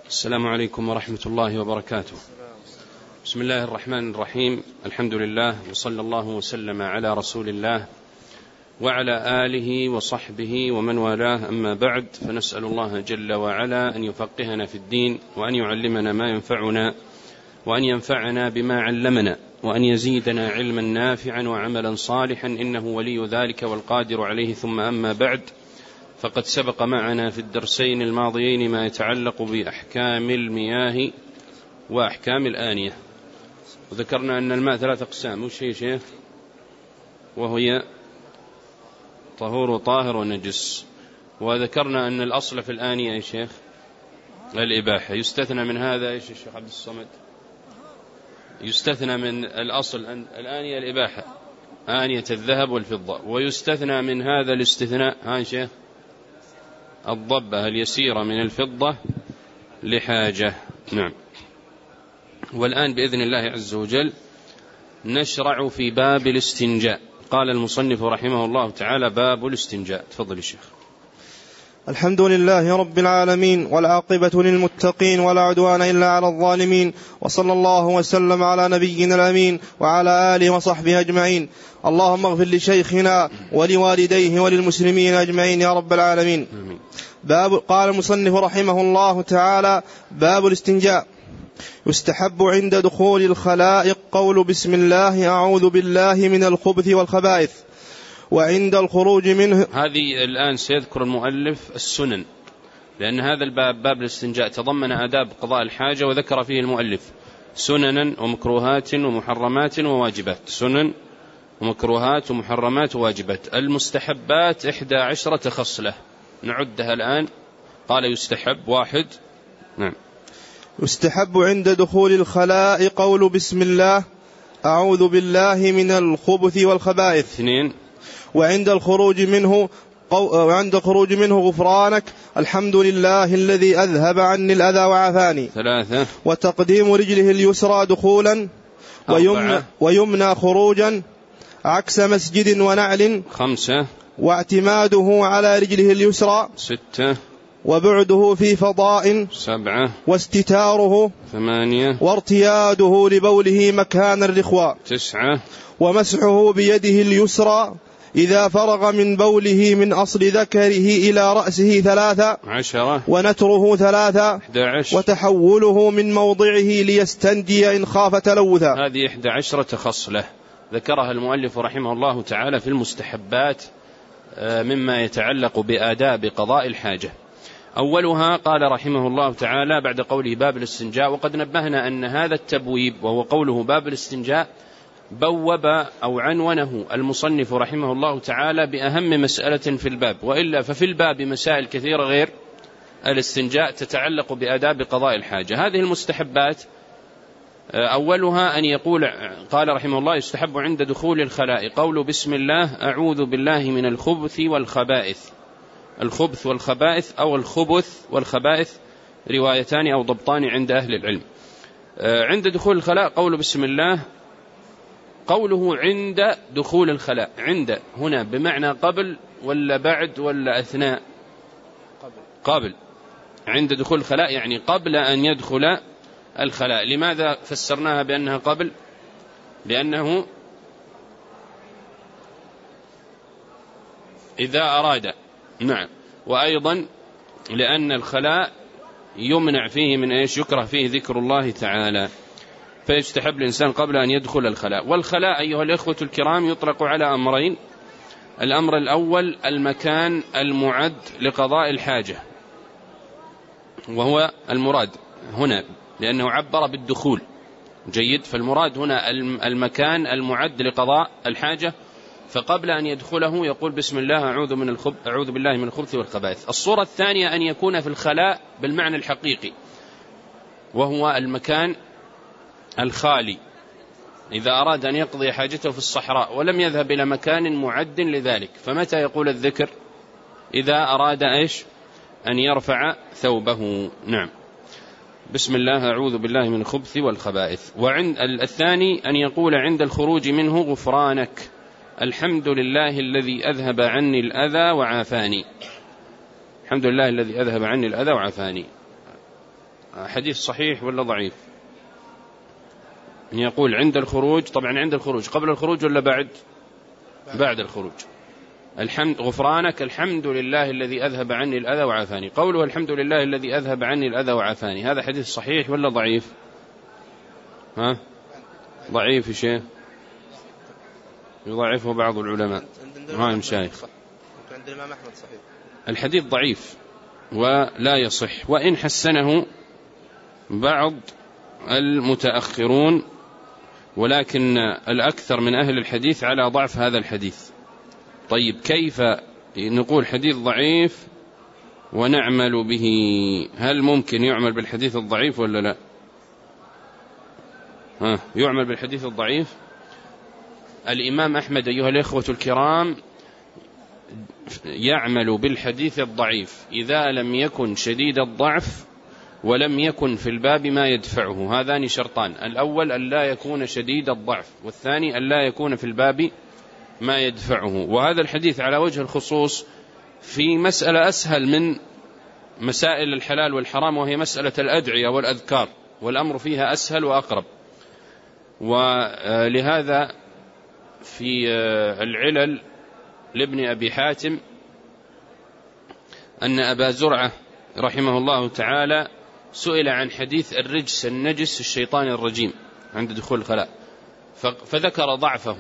السلام عليكم ورحمة الله وبركاته. بسم الله الرحمن الرحيم. الحمد لله وصلى الله وسلم على رسول الله وعلى آله وصحبه ومن والاه، أما بعد، فنسأل الله جل وعلا أن يفقهنا في الدين وأن يعلمنا ما ينفعنا وأن ينفعنا بما علمنا وأن يزيدنا علما نافعا وعملا صالحا، إنه ولي ذلك والقادر عليه. ثم أما بعد، فقد سبق معنا في الدرسين الماضيين ما يتعلق بأحكام المياه وأحكام الآنية، وذكرنا أن الماء 3 أقسام. وش هي شيخ؟ وهي طهور وطاهر ونجس. وذكرنا أن الأصل في الآنية يا شيخ الإباحة، يستثنى من هذا إيش يا شيخ عبد الصمد؟ يستثنى من الأصل الآنية الإباحة، آنية الذهب والفضة، ويستثنى من هذا الاستثناء ها شيخ الضبة اليسيرة من الفضة لحاجة. نعم. والآن بإذن الله عز وجل نشرع في باب الاستنجاء. قال المصنف رحمه الله تعالى: باب الاستنجاء. تفضل الشيخ. الحمد لله رب العالمين، والعاقبة للمتقين، ولا عدوان إلا على الظالمين، وصلى الله وسلم على نبينا الأمين وعلى آله وصحبه أجمعين. اللهم اغفر لشيخنا ولوالديه وللمسلمين أجمعين يا رب العالمين. قال المصنف رحمه الله تعالى: باب الاستنجاء. يستحب عند دخول الخلاء قول بسم الله أعوذ بالله من الخبث والخبائث، وعند الخروج منه. هذه الآن سيذكر المؤلف السنن، لأن هذا الباب باب الاستنجاء تضمن آداب قضاء الحاجة، وذكر فيه المؤلف سننا ومكروهات ومحرمات وواجبات. سنن ومكروهات ومحرمات وواجبات. المستحبات 11 خصلة نعدها الآن. قال يستحب: 1. نعم. يستحب عند دخول الخلاء قول بسم الله أعوذ بالله من الخبث والخبائث. 2. وعند الخروج منه غفرانك الحمد لله الذي أذهب عني الأذى وعافاني. 3. وتقديم رجله اليسرى دخولا 4. ويمنى خروجا عكس مسجد ونعل. 5. واعتماده على رجله اليسرى. 6. وبعده في فضاء. 7. واستتاره. 8. وارتياده لبوله مكان الرخوة. 9. ومسحه بيده اليسرى إذا فرغ من بوله من أصل ذكره إلى رأسه 3. 10. ونتره 3. 11. وتحوله من موضعه ليستنجي إن خاف تلوثا. هذه 11 خصلة ذكرها المؤلف رحمه الله تعالى في المستحبات مما يتعلق بآداب قضاء الحاجة. أولها قال رحمه الله تعالى بعد قوله باب الاستنجاء، وقد نبهنا أن هذا التبويب وهو قوله باب الاستنجاء بوب أو عنونه المصنف رحمه الله تعالى بأهم مسألة في الباب، وإلا ففي الباب مسائل كثيرة غير الاستنجاء تتعلق بآداب قضاء الحاجة. هذه المستحبات أولها أن يقول، قال رحمه الله: يستحب عند دخول الخلاء قول بسم الله أعوذ بالله من الخبث والخبائث. الخبث والخبائث أو الخبث والخبائث روايتان أو ضبطان عند أهل العلم. عند دخول الخلاء قول بسم الله. قوله عند دخول الخلاء، عند هنا بمعنى قبل ولا بعد ولا أثناء؟ قبل. عند دخول الخلاء يعني قبل أن يدخل الخلاء. لماذا فسرناها بأنها قبل؟ لأنه إذا أراد. نعم. وأيضا لأن الخلاء يمنع فيه من إيش؟ يكره فيه ذكر الله تعالى، فيستحب الإنسان قبل أن يدخل الخلاء. والخلاء أيها الإخوة الكرام يطلق على أمرين: الأمر الأول المكان المعد لقضاء الحاجة، وهو المراد هنا لأنه عبر بالدخول. جيد. فالمراد هنا المكان المعد لقضاء الحاجة، فقبل أن يدخله يقول بسم الله أعوذ بالله من الخبث والخبائث. الصورة الثانية أن يكون في الخلاء بالمعنى الحقيقي، وهو المكان الخالي، إذا أراد أن يقضي حاجته في الصحراء ولم يذهب إلى مكان معد لذلك، فمتى يقول الذكر؟ إذا أراد إيش؟ أن يرفع ثوبه. نعم. بسم الله أعوذ بالله من الخبث والخبائث. وعند الثاني أن يقول عند الخروج منه غفرانك الحمد لله الذي أذهب عني الأذى وعافاني. الحمد لله الذي أذهب عني الأذى وعافاني. حديث صحيح ولا ضعيف؟ يقول عند الخروج، طبعا عند الخروج، قبل الخروج ولا بعد الخروج. غفرانك الحمد لله الذي أذهب عني الأذى وعافاني. قوله الحمد لله الذي أذهب عني الأذى وعافاني، هذا حديث صحيح ولا ضعيف؟ ضعيف يا شيخ، يضعفه بعض العلماء ما المشايخ. عند الإمام أحمد صحيح. الحديث ضعيف ولا يصح، وإن حسنه بعض المتأخرون، ولكن الأكثر من أهل الحديث على ضعف هذا الحديث. طيب كيف نقول حديث ضعيف ونعمل به؟ هل ممكن يعمل بالحديث الضعيف ولا لا؟ يعمل بالحديث الضعيف. الإمام أحمد أيها الإخوة الكرام يعمل بالحديث الضعيف إذا لم يكن شديد الضعف ولم يكن في الباب ما يدفعه. هذان شرطان: الأول أن لا يكون شديد الضعف، والثاني أن لا يكون في الباب ما يدفعه. وهذا الحديث على وجه الخصوص في مسألة أسهل من مسائل الحلال والحرام، وهي مسألة الأدعية والأذكار، والأمر فيها أسهل وأقرب. ولهذا في العلل لابن أبي حاتم أن أبا زرعة رحمه الله تعالى سئل عن حديث الرجس النجس الشيطان الرجيم عند دخول الخلاء، فذكر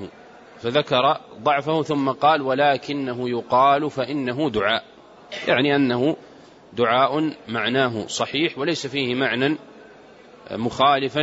ضعفه ثم قال: ولكنه يقال فإنه دعاء، يعني أنه دعاء معناه صحيح وليس فيه معنى مخالفا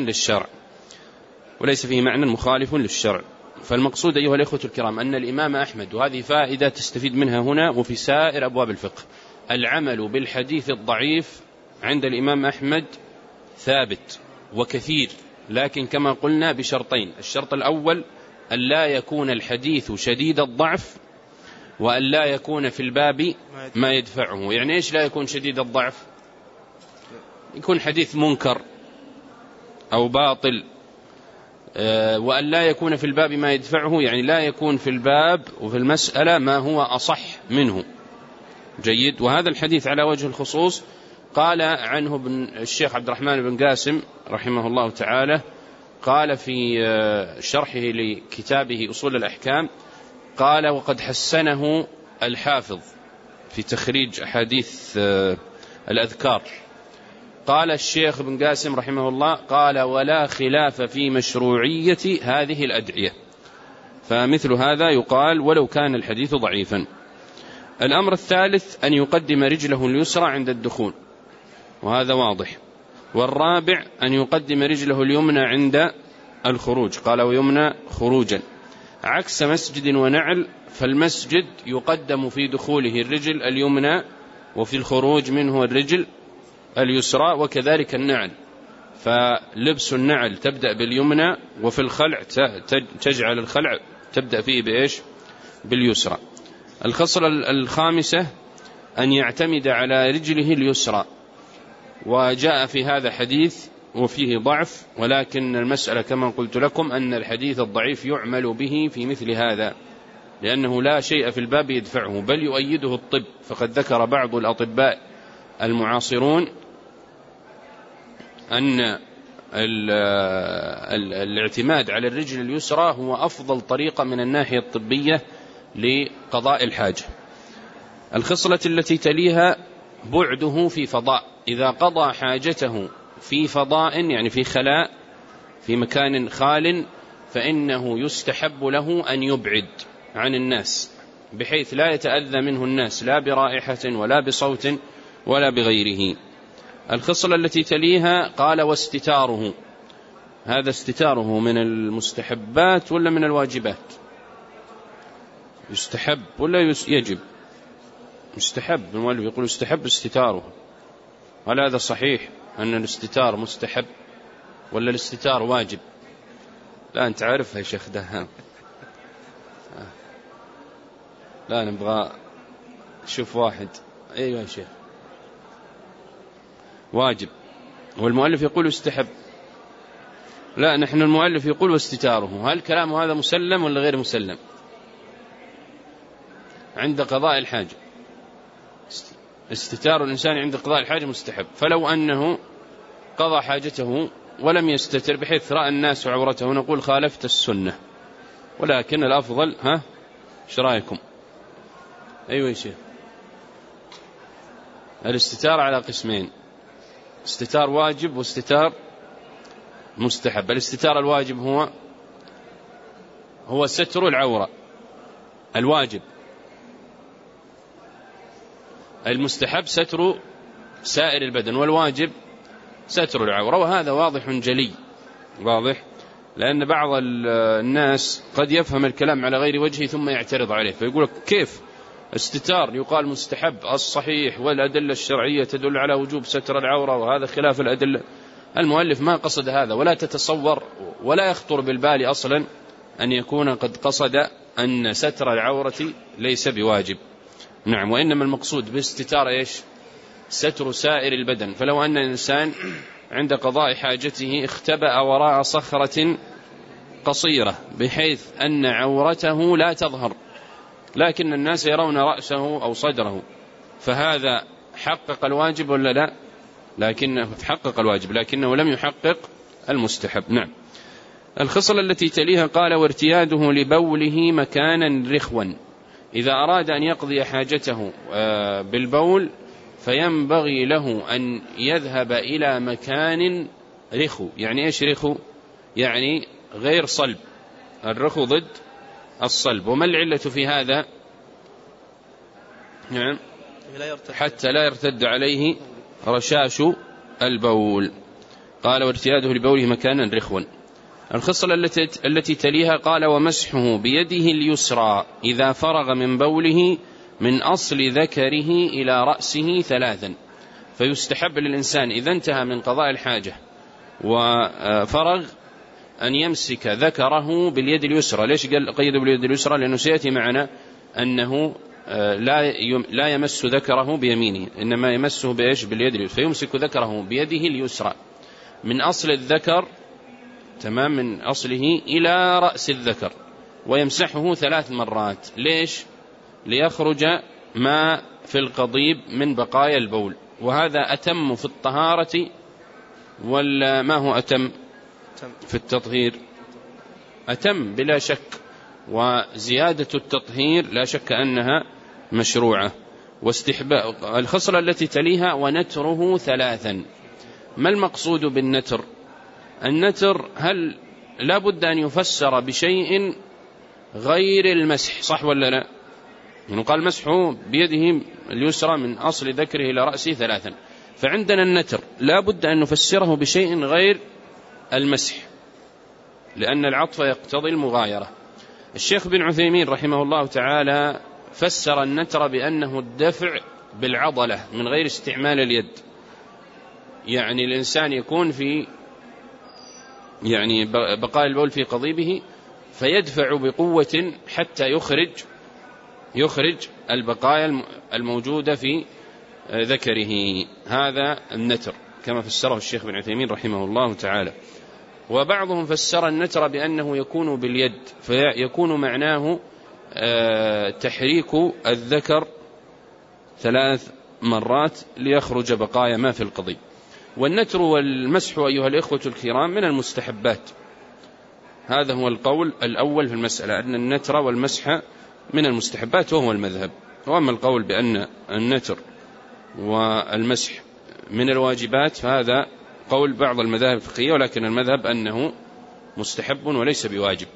للشرع. فالمقصود أيها الإخوة الكرام أن الإمام أحمد، وهذه فائدة تستفيد منها هنا وفي سائر أبواب الفقه، العمل بالحديث الضعيف عند الإمام أحمد ثابت وكثير، لكن كما قلنا بشرطين: الشرط الأول أن لا يكون الحديث شديد الضعف، وأن لا يكون في الباب ما يدفعه. يعني إيش لا يكون شديد الضعف؟ يكون حديث منكر أو باطل. وأن لا يكون في الباب ما يدفعه، يعني لا يكون في الباب وفي المسألة ما هو أصح منه. جيد. وهذا الحديث على وجه الخصوص قال عنه الشيخ عبد الرحمن بن قاسم رحمه الله تعالى، قال في شرحه لكتابه أصول الأحكام، قال: وقد حسنه الحافظ في تخريج أحاديث الأذكار. قال الشيخ بن قاسم رحمه الله: قال: ولا خلاف في مشروعية هذه الأدعية. فمثل هذا يقال ولو كان الحديث ضعيفا. الأمر الثالث أن يقدم رجله اليسرى عند الدخول، وهذا واضح. والرابع أن يقدم رجله اليمنى عند الخروج، قال: ويمنى خروجا، عكس مسجد ونعل، فالمسجد يقدم في دخوله الرجل اليمنى، وفي الخروج منه الرجل اليسرى، وكذلك النعل، فلبس النعل تبدأ باليمنى، وفي الخلع تجعل الخلع تبدأ فيه بإيش؟ باليسرى. الخصلة الخامسة أن يعتمد على رجله اليسرى، وجاء في هذا حديث وفيه ضعف، ولكن المسألة كما قلت لكم أن الحديث الضعيف يعمل به في مثل هذا، لأنه لا شيء في الباب يدفعه، بل يؤيده الطب. فقد ذكر بعض الأطباء المعاصرون أن الاعتماد على الرجل اليسرى هو أفضل طريقة من الناحية الطبية لقضاء الحاجة. الخصلة التي تليها بعده في فضاء، إذا قضى حاجته في فضاء يعني في خلاء، في مكان خال، فإنه يستحب له أن يبعد عن الناس بحيث لا يتأذى منه الناس، لا برائحة ولا بصوت ولا بغيره. الخصلة التي تليها قال: واستتاره. هذا استتاره من المستحبات ولا من الواجبات؟ يستحب ولا يجب؟ مستحب. المؤلف يقول يستحب استتاره. هل هذا صحيح أن الاستتار مستحب ولا الاستتار واجب؟ لا أنت عارفها يا شيخ دهام. لا نبغى شوف واحد. أيوة يا شيخ واجب، والمؤلف يقول يستحب. لا نحن المؤلف يقول واستتاره. هل كلام هذا مسلم ولا غير مسلم؟ عند قضاء الحاجة استتار الإنسان عند قضاء الحاجة مستحب. فلو أنه قضى حاجته ولم يستتر بحيث رأى الناس عورته، نقول خالفت السنة، ولكن الأفضل ايش رأيكم؟ أيوة يا شيخ. الاستتار على قسمين، استتار واجب واستتار مستحب. الاستتار الواجب هو ستر العورة الواجب، المستحب ستر سائر البدن، والواجب ستر العورة. وهذا واضح جلي، واضح، لأن بعض الناس قد يفهم الكلام على غير وجهه ثم يعترض عليه فيقول كيف استتار يقال مستحب؟ الصحيح والأدلة الشرعية تدل على وجوب ستر العورة، وهذا خلاف الأدلة. المؤلف ما قصد هذا، ولا تتصور ولا يخطر بالبال أصلا أن يكون قد قصد أن ستر العورة ليس بواجب. نعم، وإنما المقصود باستتار إيش؟ ستر سائر البدن. فلو أن الإنسان عند قضاء حاجته اختبأ وراء صخرة قصيرة بحيث أن عورته لا تظهر، لكن الناس يرون رأسه أو صدره، فهذا حقق الواجب ولا لا؟ لكنه حقق الواجب لكنه لم يحقق المستحب. نعم. الخصلة التي تليها قال وارتياده لبوله مكانا رخوا، إذا أراد أن يقضي حاجته بالبول فينبغي له أن يذهب إلى مكان رخو. يعني إيش رخو؟ يعني غير صلب، الرخو ضد الصلب. وما العلة في هذا؟ نعم، حتى لا يرتد عليه رشاش البول. قال وارتياده لبوله مكانا رخوا. الخصلة التي تليها قال ومسحه بيده اليسرى إذا فرغ من بوله من أصل ذكره إلى رأسه 3. فيستحب للإنسان إذا انتهى من قضاء الحاجة وفرغ أن يمسك ذكره باليد اليسرى. ليش قيده باليد اليسرى؟ لأنه سيأتي معنا أنه لا يمس ذكره بيمينه، إنما يمسه بإيش؟ باليد اليسرى. فيمسك ذكره بيده اليسرى من أصل الذكر، تمام، من أصله إلى رأس الذكر، ويمسحه 3 مرات. ليش؟ ليخرج ما في القضيب من بقايا البول، وهذا أتم في الطهارة ولا ما هو أتم في التطهير؟ أتم بلا شك، وزيادة التطهير لا شك أنها مشروعة. واستحباب الخصلة التي تليها ونتره 3. ما المقصود بالنتر؟ النتر هل لا بد أن يفسر بشيء غير المسح، صح ولا لا؟ يعني قال مسحه بيده اليسرى من أصل ذكره إلى رأسه 3، فعندنا النتر لا بد أن نفسره بشيء غير المسح، لأن العطف يقتضي المغايرة. الشيخ بن عثيمين رحمه الله تعالى فسر النتر بأنه الدفع بالعضلة من غير استعمال اليد. يعني الإنسان يكون في بقاء البول في قضيبه فيدفع بقوة حتى يخرج البقايا الموجودة في ذكره، هذا النتر كما فسره الشيخ بن عثيمين رحمه الله تعالى. وبعضهم فسر النتر بأنه يكون باليد، فيكون معناه تحريك الذكر 3 مرات ليخرج بقايا ما في القضيب. والنتر والمسح أيها الإخوة الكرام من المستحبات، هذا هو القول الأول في المسألة، أن النتر والمسح من المستحبات وهو المذهب. وأما القول بأن النتر والمسح من الواجبات فهذا قول بعض المذاهب الفقهية، ولكن المذهب أنه مستحب وليس بواجب.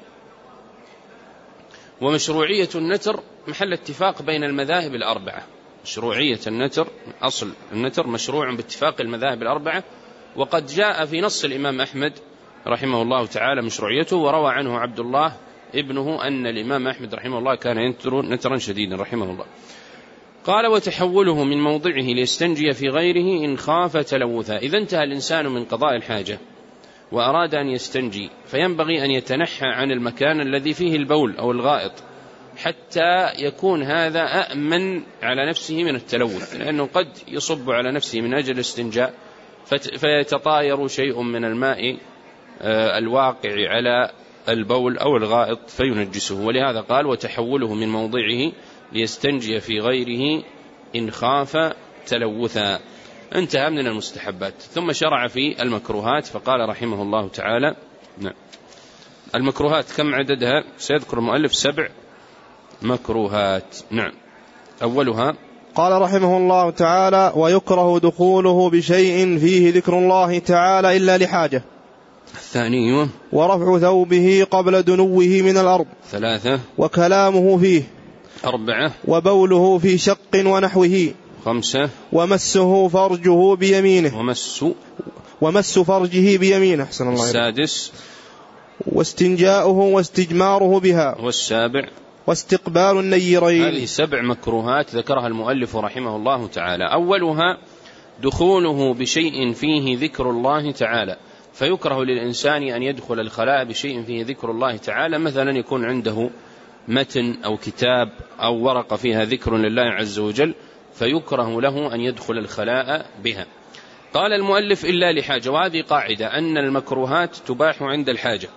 ومشروعية النتر محل اتفاق بين المذاهب الأربعة. مشروعية النتر، أصل النتر مشروع باتفاق المذاهب الأربعة، وقد جاء في نص الإمام أحمد رحمه الله تعالى مشروعيته، وروى عنه عبد الله ابنه أن الإمام أحمد رحمه الله كان ينتر نترا شديدا رحمه الله. قال وتحوله من موضعه ليستنجي في غيره إن خاف تلوثا. إذا انتهى الإنسان من قضاء الحاجة وأراد أن يستنجي فينبغي أن يتنحى عن المكان الذي فيه البول أو الغائط حتى يكون هذا أأمن على نفسه من التلوث، لأنه قد يصب على نفسه من أجل الاستنجاء فيتطاير شيء من الماء الواقع على البول أو الغائط فينجسه. ولهذا قال وتحوله من موضعه ليستنجي في غيره إن خاف تلوثا. انتهى من المستحبات. ثم شرع في المكروهات فقال رحمه الله تعالى نعم. المكروهات كم عددها؟ سيذكر المؤلف 7 مكروهات. نعم. أولها قال رحمه الله تعالى: ويكره دخوله بشيء فيه ذكر الله تعالى إلا لحاجة. الثاني ورفع ثوبه قبل دنوه من الأرض. 3 وكلامه فيه. 4 وبوله في شق ونحوه. 5 ومسه فرجه بيمينه. ومس فرجه بيمينه. أحسن الله. 6 واستنجاؤه واستجماره بها. 7 واستقبال النيرين. هذه 7 مكروهات ذكرها المؤلف رحمه الله تعالى. أولها دخوله بشيء فيه ذكر الله تعالى، فيكره للإنسان أن يدخل الخلاء بشيء فيه ذكر الله تعالى، مثلا يكون عنده متن أو كتاب أو ورقة فيها ذكر لله عز وجل، فيكره له أن يدخل الخلاء بها. قال المؤلف إلا لحاجة، وهذه قاعدة أن المكروهات تباح عند الحاجة،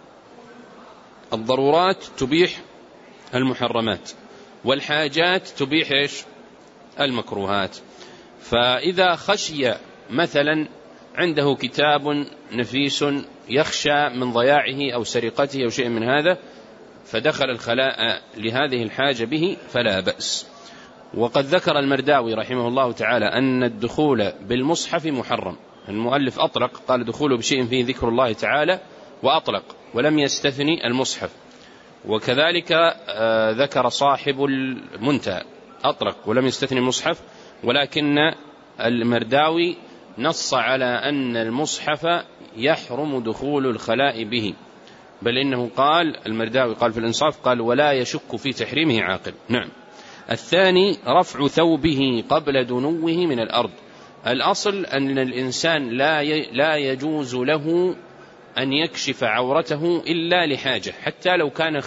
الضرورات تبيح المحرمات، والحاجات تبيح المكروهات. فإذا خشي مثلا عنده كتاب نفيس يخشى من ضياعه أو سرقته أو شيء من هذا، فدخل الخلاء لهذه الحاجة به فلا بأس. وقد ذكر المرداوي رحمه الله تعالى أن الدخول بالمصحف محرم. المؤلف أطلق، قال دخوله بشيء فيه ذكر الله تعالى وأطلق ولم يستثني المصحف. وكذلك ذكر صاحب المنتهى أطلق ولم يستثني المصحف، ولكن المرداوي نص على أن المصحف يحرم دخول الخلاء به، بل إنه قال المرداوي قال في الإنصاف قال ولا يشك في تحريمه عاقل. نعم. الثاني رفع ثوبه قبل دنوه من الأرض. الأصل أن الإنسان لا يجوز له أن يكشف عورته إلا لحاجة، حتى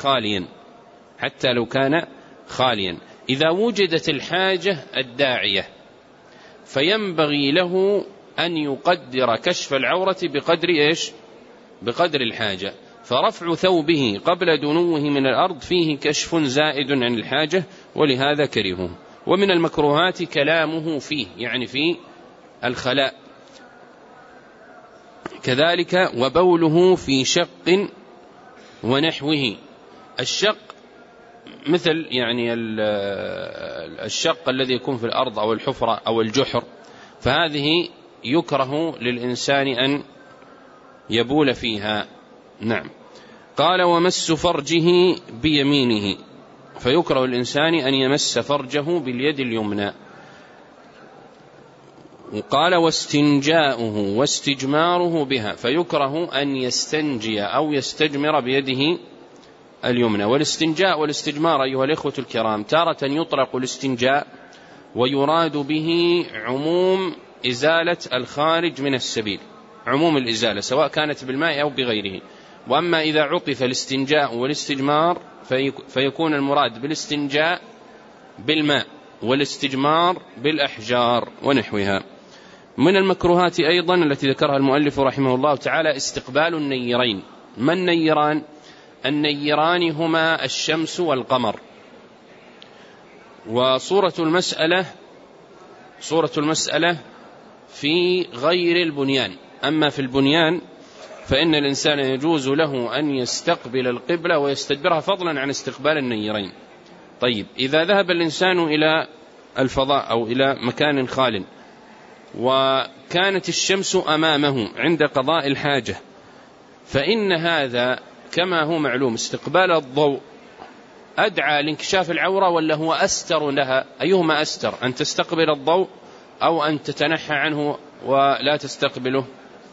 لو كان خاليا. إذا وجدت الحاجة الداعية فينبغي له أن يقدر كشف العورة بقدر الحاجة. فرفع ثوبه قبل دنوه من الأرض فيه كشف زائد عن الحاجة، ولهذا كرهه. ومن المكروهات كلامه فيه، يعني في الخلاء. كذلك وبوله في شق ونحوه. الشق مثل يعني الشق الذي يكون في الأرض أو الحفرة أو الجحر، فهذه يكره للإنسان أن يبول فيها. نعم. قال ومس فرجه بيمينه، فيكره الإنسان أن يمس فرجه باليد اليمنى. وقال واستنجاؤه واستجماره بها، فيكره أن يستنجي أو يستجمر بيده اليمنى. والاستنجاء والاستجمار أيها الإخوة الكرام تارة يطلق الاستنجاء ويراد به عموم إزالة الخارج من السبيل، عموم الإزالة سواء كانت بالماء أو بغيره. وأما إذا عطف الاستنجاء والاستجمار فيكون المراد بالاستنجاء بالماء والاستجمار بالأحجار ونحوها. من المكروهات أيضا التي ذكرها المؤلف رحمه الله تعالى استقبال النيرين. ما النيران؟ النيران هما الشمس والقمر. وصورة المسألة في غير البنيان. أما في البنيان فإن الإنسان يجوز له أن يستقبل القبلة ويستدبرها فضلا عن استقبال النيرين. طيب إذا ذهب الإنسان إلى الفضاء أو إلى مكان خال وكانت الشمس أمامه عند قضاء الحاجة، فإن هذا كما هو معلوم استقبال الضوء أدعى لانكشاف العورة ولا هو أستر لها؟ أيهما أستر، أن تستقبل الضوء أو أن تتنحى عنه ولا تستقبله؟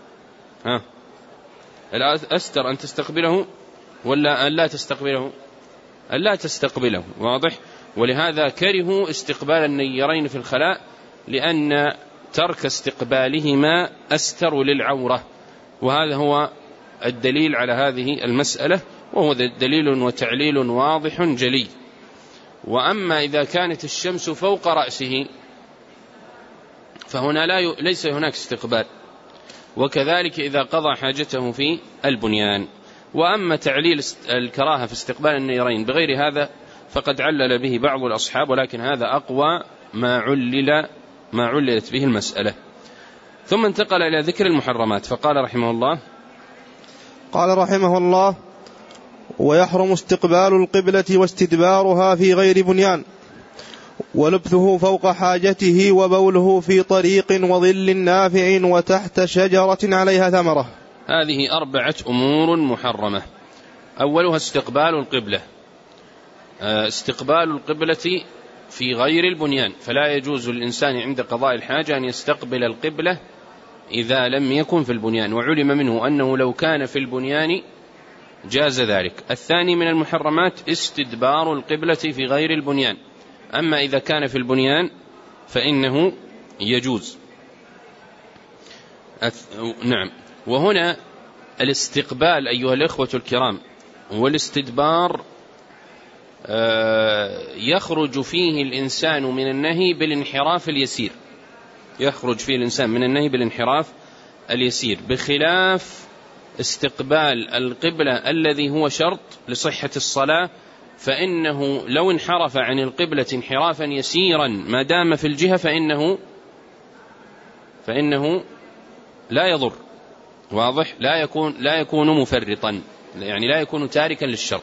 الأستر أن تستقبله ولا أن لا تستقبله؟ أن لا تستقبله، واضح. ولهذا كرهوا استقبال النيرين في الخلاء، لأن ترك استقبالهما أستر للعورة، وهذا هو الدليل على هذه المسألة، وهو دليل وتعليل واضح جلي. وأما إذا كانت الشمس فوق رأسه فهنا ليس هناك استقبال، وكذلك إذا قضى حاجته في البنيان. وأما تعليل الكراهة في استقبال النيرين بغير هذا فقد علل به بعض الأصحاب، ولكن هذا أقوى ما عللت به المسألة. ثم انتقل إلى ذكر المحرمات فقال رحمه الله: قال رحمه الله: ويحرم استقبال القبلة واستدبارها في غير بنيان، ولبثه فوق حاجته، وبوله في طريق وظل نافع وتحت شجرة عليها ثمرة. هذه 4 أمور محرمة. أولها استقبال القبلة. استقبال القبلة في غير البنيان، فلا يجوز للإنسان عند قضاء الحاجة أن يستقبل القبلة إذا لم يكن في البنيان، وعلم منه أنه لو كان في البنيان جاز ذلك. الثاني من المحرمات استدبار القبلة في غير البنيان، أما إذا كان في البنيان فإنه يجوز. نعم. وهنا الاستقبال أيها الإخوة الكرام والاستدبار يخرج فيه الإنسان من النهي بالانحراف اليسير، يخرج فيه الإنسان من النهي بالانحراف اليسير، بخلاف استقبال القبلة الذي هو شرط لصحة الصلاة، فإنه لو انحرف عن القبلة انحرافا يسيرا ما دام في الجهة فإنه لا يضر. واضح؟ لا يكون مفرطا، يعني لا يكون تاركا للشرط.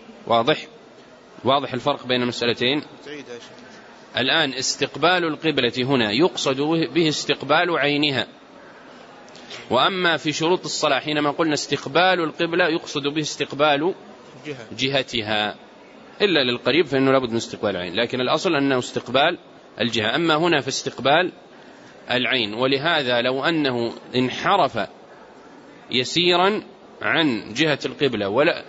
واضح الفرق بين المسألتين. الآن استقبال القبلة هنا يقصد به استقبال عينها، وأما في شروط الصلاة حينما قلنا استقبال القبلة يقصد به استقبال جهتها، إلا للقريب فإنه لابد من استقبال العين، لكن الأصل أنه استقبال الجهة. أما هنا في استقبال العين، ولهذا لو أنه انحرف يسيرا عن جهة القبلة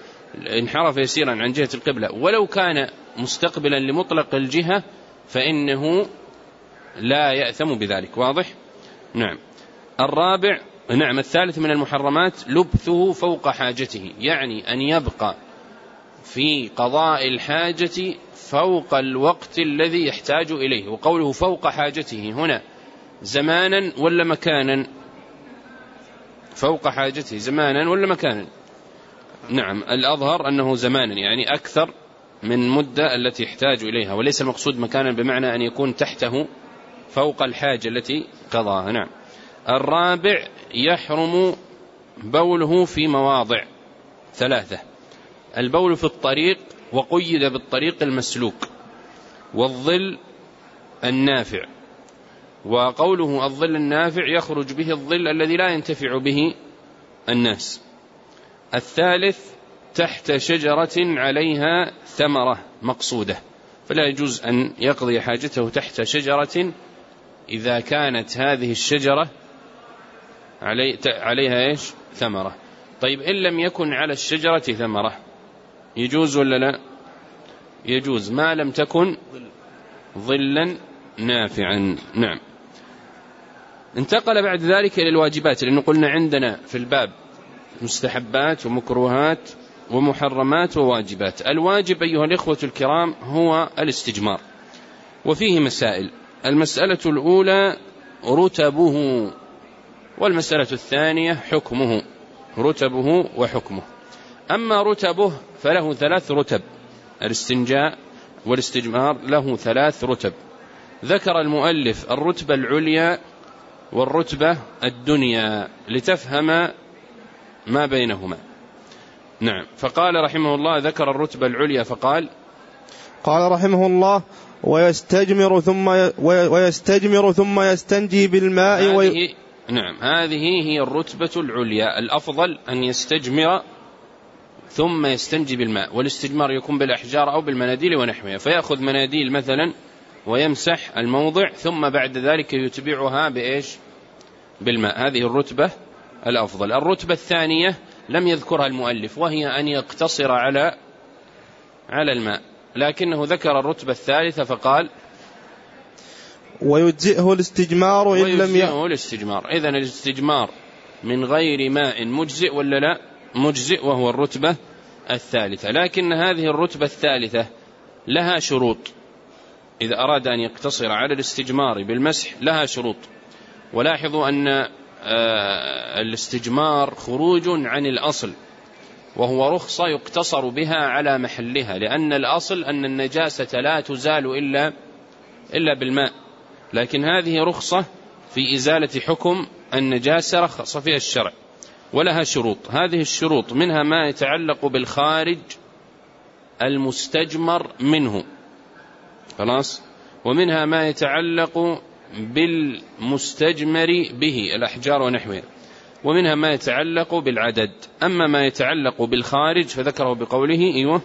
ولو كان مستقبلا لمطلق الجهة فإنه لا يأثم بذلك. واضح؟ نعم. الثالث من المحرمات لبثه فوق حاجته، يعني أن يبقى في قضاء الحاجة فوق الوقت الذي يحتاج إليه. وقوله فوق حاجته هنا زمانا ولا مكانا؟ فوق حاجته زمانا ولا مكانا؟ نعم، الأظهر أنه زمانا، يعني أكثر من مدة التي يحتاج إليها، وليس المقصود مكانا بمعنى أن يكون تحته فوق الحاجة التي قضاها. نعم. الرابع يحرم بوله في مواضع 3: البول في الطريق، وقيد بالطريق المسلوك، والظل النافع. وقوله الظل النافع يخرج به الظل الذي لا ينتفع به الناس. الثالث تحت شجرة عليها ثمرة مقصودة، فلا يجوز أن يقضي حاجته تحت شجرة إذا كانت هذه الشجرة عليها ثمرة. طيب إن لم يكن على الشجرة ثمرة يجوز ولا لا؟ يجوز ما لم تكن ظلا نافعا. نعم. انتقل بعد ذلك إلى الواجبات، لأنه قلنا عندنا في الباب مستحبات ومكروهات ومحرمات وواجبات. الواجب أيها الإخوة الكرام هو الاستجمار، وفيه مسائل. المسألة الأولى رتبه، والمسألة الثانية حكمه، رتبه وحكمه. أما رتبه فله 3 رتب، الاستنجاء والاستجمار له 3 رتب. ذكر المؤلف الرتبة العليا والرتبة الدنيا لتفهم ما بينهما. نعم. فقال رحمه الله ذكر الرتبة العليا فقال: قال رحمه الله: ويستجمر ثم يستنجي بالماء. نعم، هذه هي الرتبة العليا. الأفضل أن يستجمر ثم يستنجي بالماء، والاستجمار يكون بالأحجار أو بالمناديل ونحوها، فيأخذ مناديل مثلا ويمسح الموضع ثم بعد ذلك يتبعها بالماء. هذه الرتبة الأفضل. الرتبة الثانية لم يذكرها المؤلف، وهي أن يقتصر على الماء، لكنه ذكر الرتبة الثالثة فقال: ويجزئه الاستجمار إن لم الاستجمار. إذن الاستجمار من غير ماء مجزئ ولا لا؟ مجزئ، وهو الرتبة الثالثة. لكن هذه الرتبة الثالثة لها شروط، إذا أراد أن يقتصر على الاستجمار بالمسح لها شروط. ولاحظوا أن الاستجمار خروج عن الأصل، وهو رخصة يقتصر بها على محلها، لأن الأصل أن النجاسة لا تزال إلا بالماء، لكن هذه رخصة في إزالة حكم النجاسة رخص فيها الشرع، ولها شروط. هذه الشروط منها ما يتعلق بالخارج المستجمر منه، خلاص، ومنها ما يتعلق بالمستجمر به الأحجار ونحوها، ومنها ما يتعلق بالعدد. أما ما يتعلق بالخارج فذكره بقوله أيوه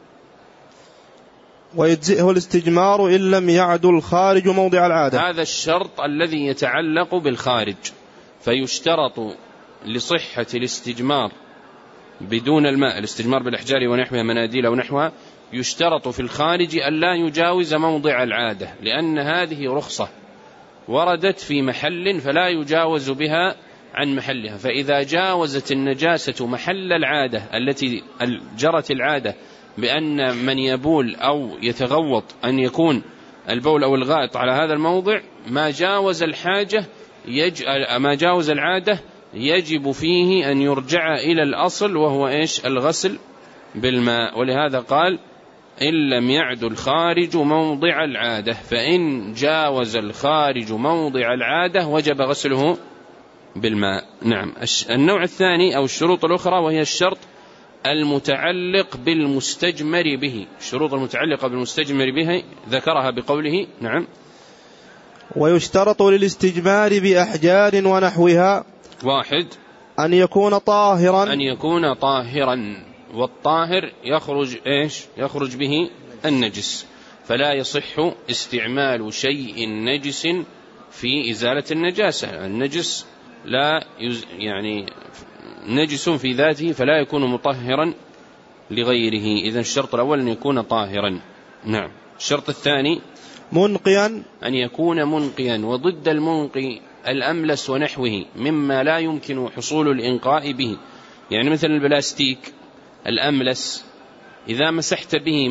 ويجزئه الاستجمار إن لم يعدل الخارج موضع العادة. هذا الشرط الذي يتعلق بالخارج، فيشترط لصحة الاستجمار بدون الماء، الاستجمار بالأحجار ونحوها مناديل ونحوها، يشترط في الخارج أن لا يجاوز موضع العادة، لأن هذه رخصة وردت في محل فلا يجاوز بها عن محلها. فإذا جاوزت النجاسة محل العادة التي جرت العادة بأن من يبول أو يتغوط أن يكون البول أو الغائط على هذا الموضع، ما جاوز الحاجة ما جاوز العادة يجب فيه أن يرجع إلى الأصل، وهو إيش؟ الغسل بالماء. ولهذا قال إن لم يعد الخارج موضع العادة، فإن جاوز الخارج موضع العادة وجب غسله بالماء. نعم. النوع الثاني أو الشروط الأخرى وهي الشرط المتعلق بالمستجمر به. الشروط المتعلقة بالمستجمر به ذكرها بقوله نعم ويشترط للاستجمار بأحجار ونحوها: 1 أن يكون طاهرا، أن يكون طاهرا، والطاهر يخرج إيش؟ يخرج به النجس، فلا يصح استعمال شيء نجس في إزالة النجاسة. النجس لا يعني نجس في ذاته فلا يكون مطهرا لغيره. إذن الشرط الأول أن يكون طاهرا. نعم. الشرط الثاني منقيا، أن يكون منقيا، وضد المنقي الأملس ونحوه مما لا يمكن حصول الإنقاء به. يعني مثل البلاستيك الأملس إذا مسحت به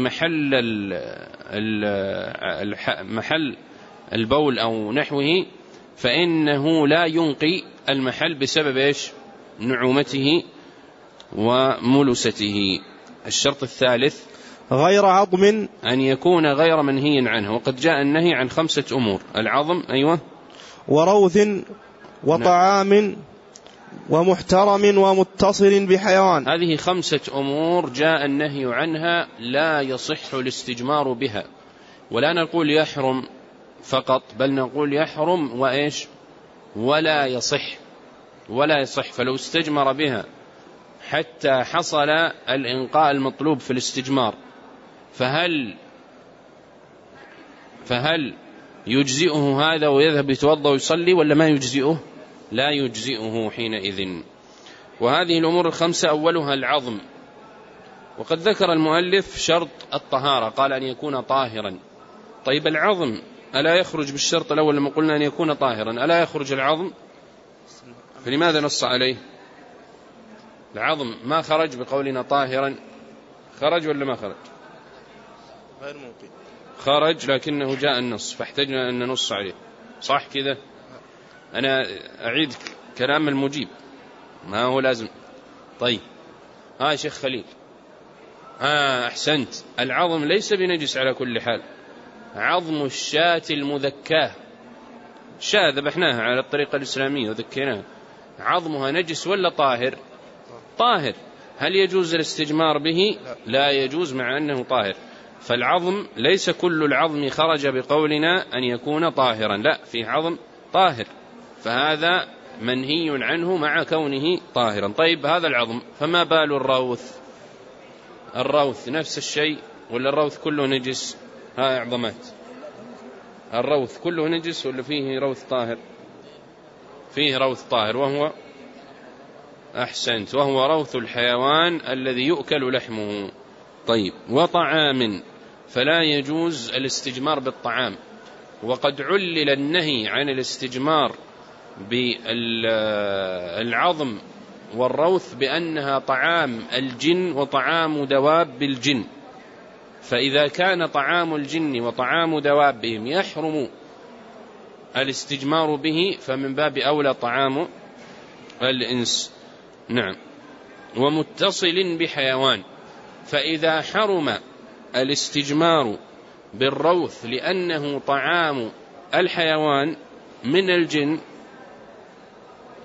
محل البول أو نحوه فإنه لا ينقي المحل بسبب إيش؟ نعومته وملسته. الشرط الثالث غير عظم، أن يكون غير منهي عنه، وقد جاء النهي عن 5 أمور: العظم، أيوة، وروث، وطعام، ومحترم، ومتصل بحيوان. هذه 5 أمور جاء النهي عنها، لا يصح الاستجمار بها. ولا نقول يحرم فقط، بل نقول يحرم وإيش؟ ولا يصح، ولا يصح. فلو استجمر بها حتى حصل الإنقاء المطلوب في الاستجمار، فهل يجزئه هذا ويذهب يتوضأ ويصلي، ولا ما يجزئه؟ لا يجزئه حينئذ. وهذه الأمور 5 أولها العظم. وقد ذكر المؤلف شرط الطهارة، قال أن يكون طاهرا. طيب العظم ألا يخرج بالشرط الأول لما قلنا أن يكون طاهرا؟ ألا يخرج العظم؟ فلماذا نص عليه؟ العظم ما خرج بقولنا طاهرا، خرج ولا ما خرج؟ غير ممكن. خرج، لكنه جاء النص فاحتجنا أن ننص عليه. صح كذا؟ أنا أعيد كلام المجيب، ما هو لازم. طيب شيخ خليل، أحسنت. العظم ليس بنجس على كل حال. عظم الشاة المذكاة، شاة ذبحناها على الطريقة الإسلامية وذكيناها، عظمها نجس ولا طاهر؟ طاهر. هل يجوز الاستجمار به؟ لا يجوز، مع أنه طاهر. فالعظم ليس كل العظم خرج بقولنا أن يكون طاهرا، لا، في عظم طاهر، فهذا منهي عنه مع كونه طاهرا. طيب هذا العظم، فما بال الروث؟ الروث نفس الشيء ولا الروث كله نجس؟ عظمات الروث كله نجس ولا فيه روث طاهر؟ فيه روث طاهر، وهو أحسنت، وهو روث الحيوان الذي يؤكل لحمه. طيب وطعام، فلا يجوز الاستجمار بالطعام. وقد علل النهي عن الاستجمار بالعظم والروث بأنها طعام الجن وطعام دواب الجن، فإذا كان طعام الجن وطعام دوابهم يحرم الاستجمار به، فمن باب أولى طعام الإنس. نعم. ومتصل بحيوان، فإذا حرم الاستجمار بالروث لأنه طعام الحيوان من الجن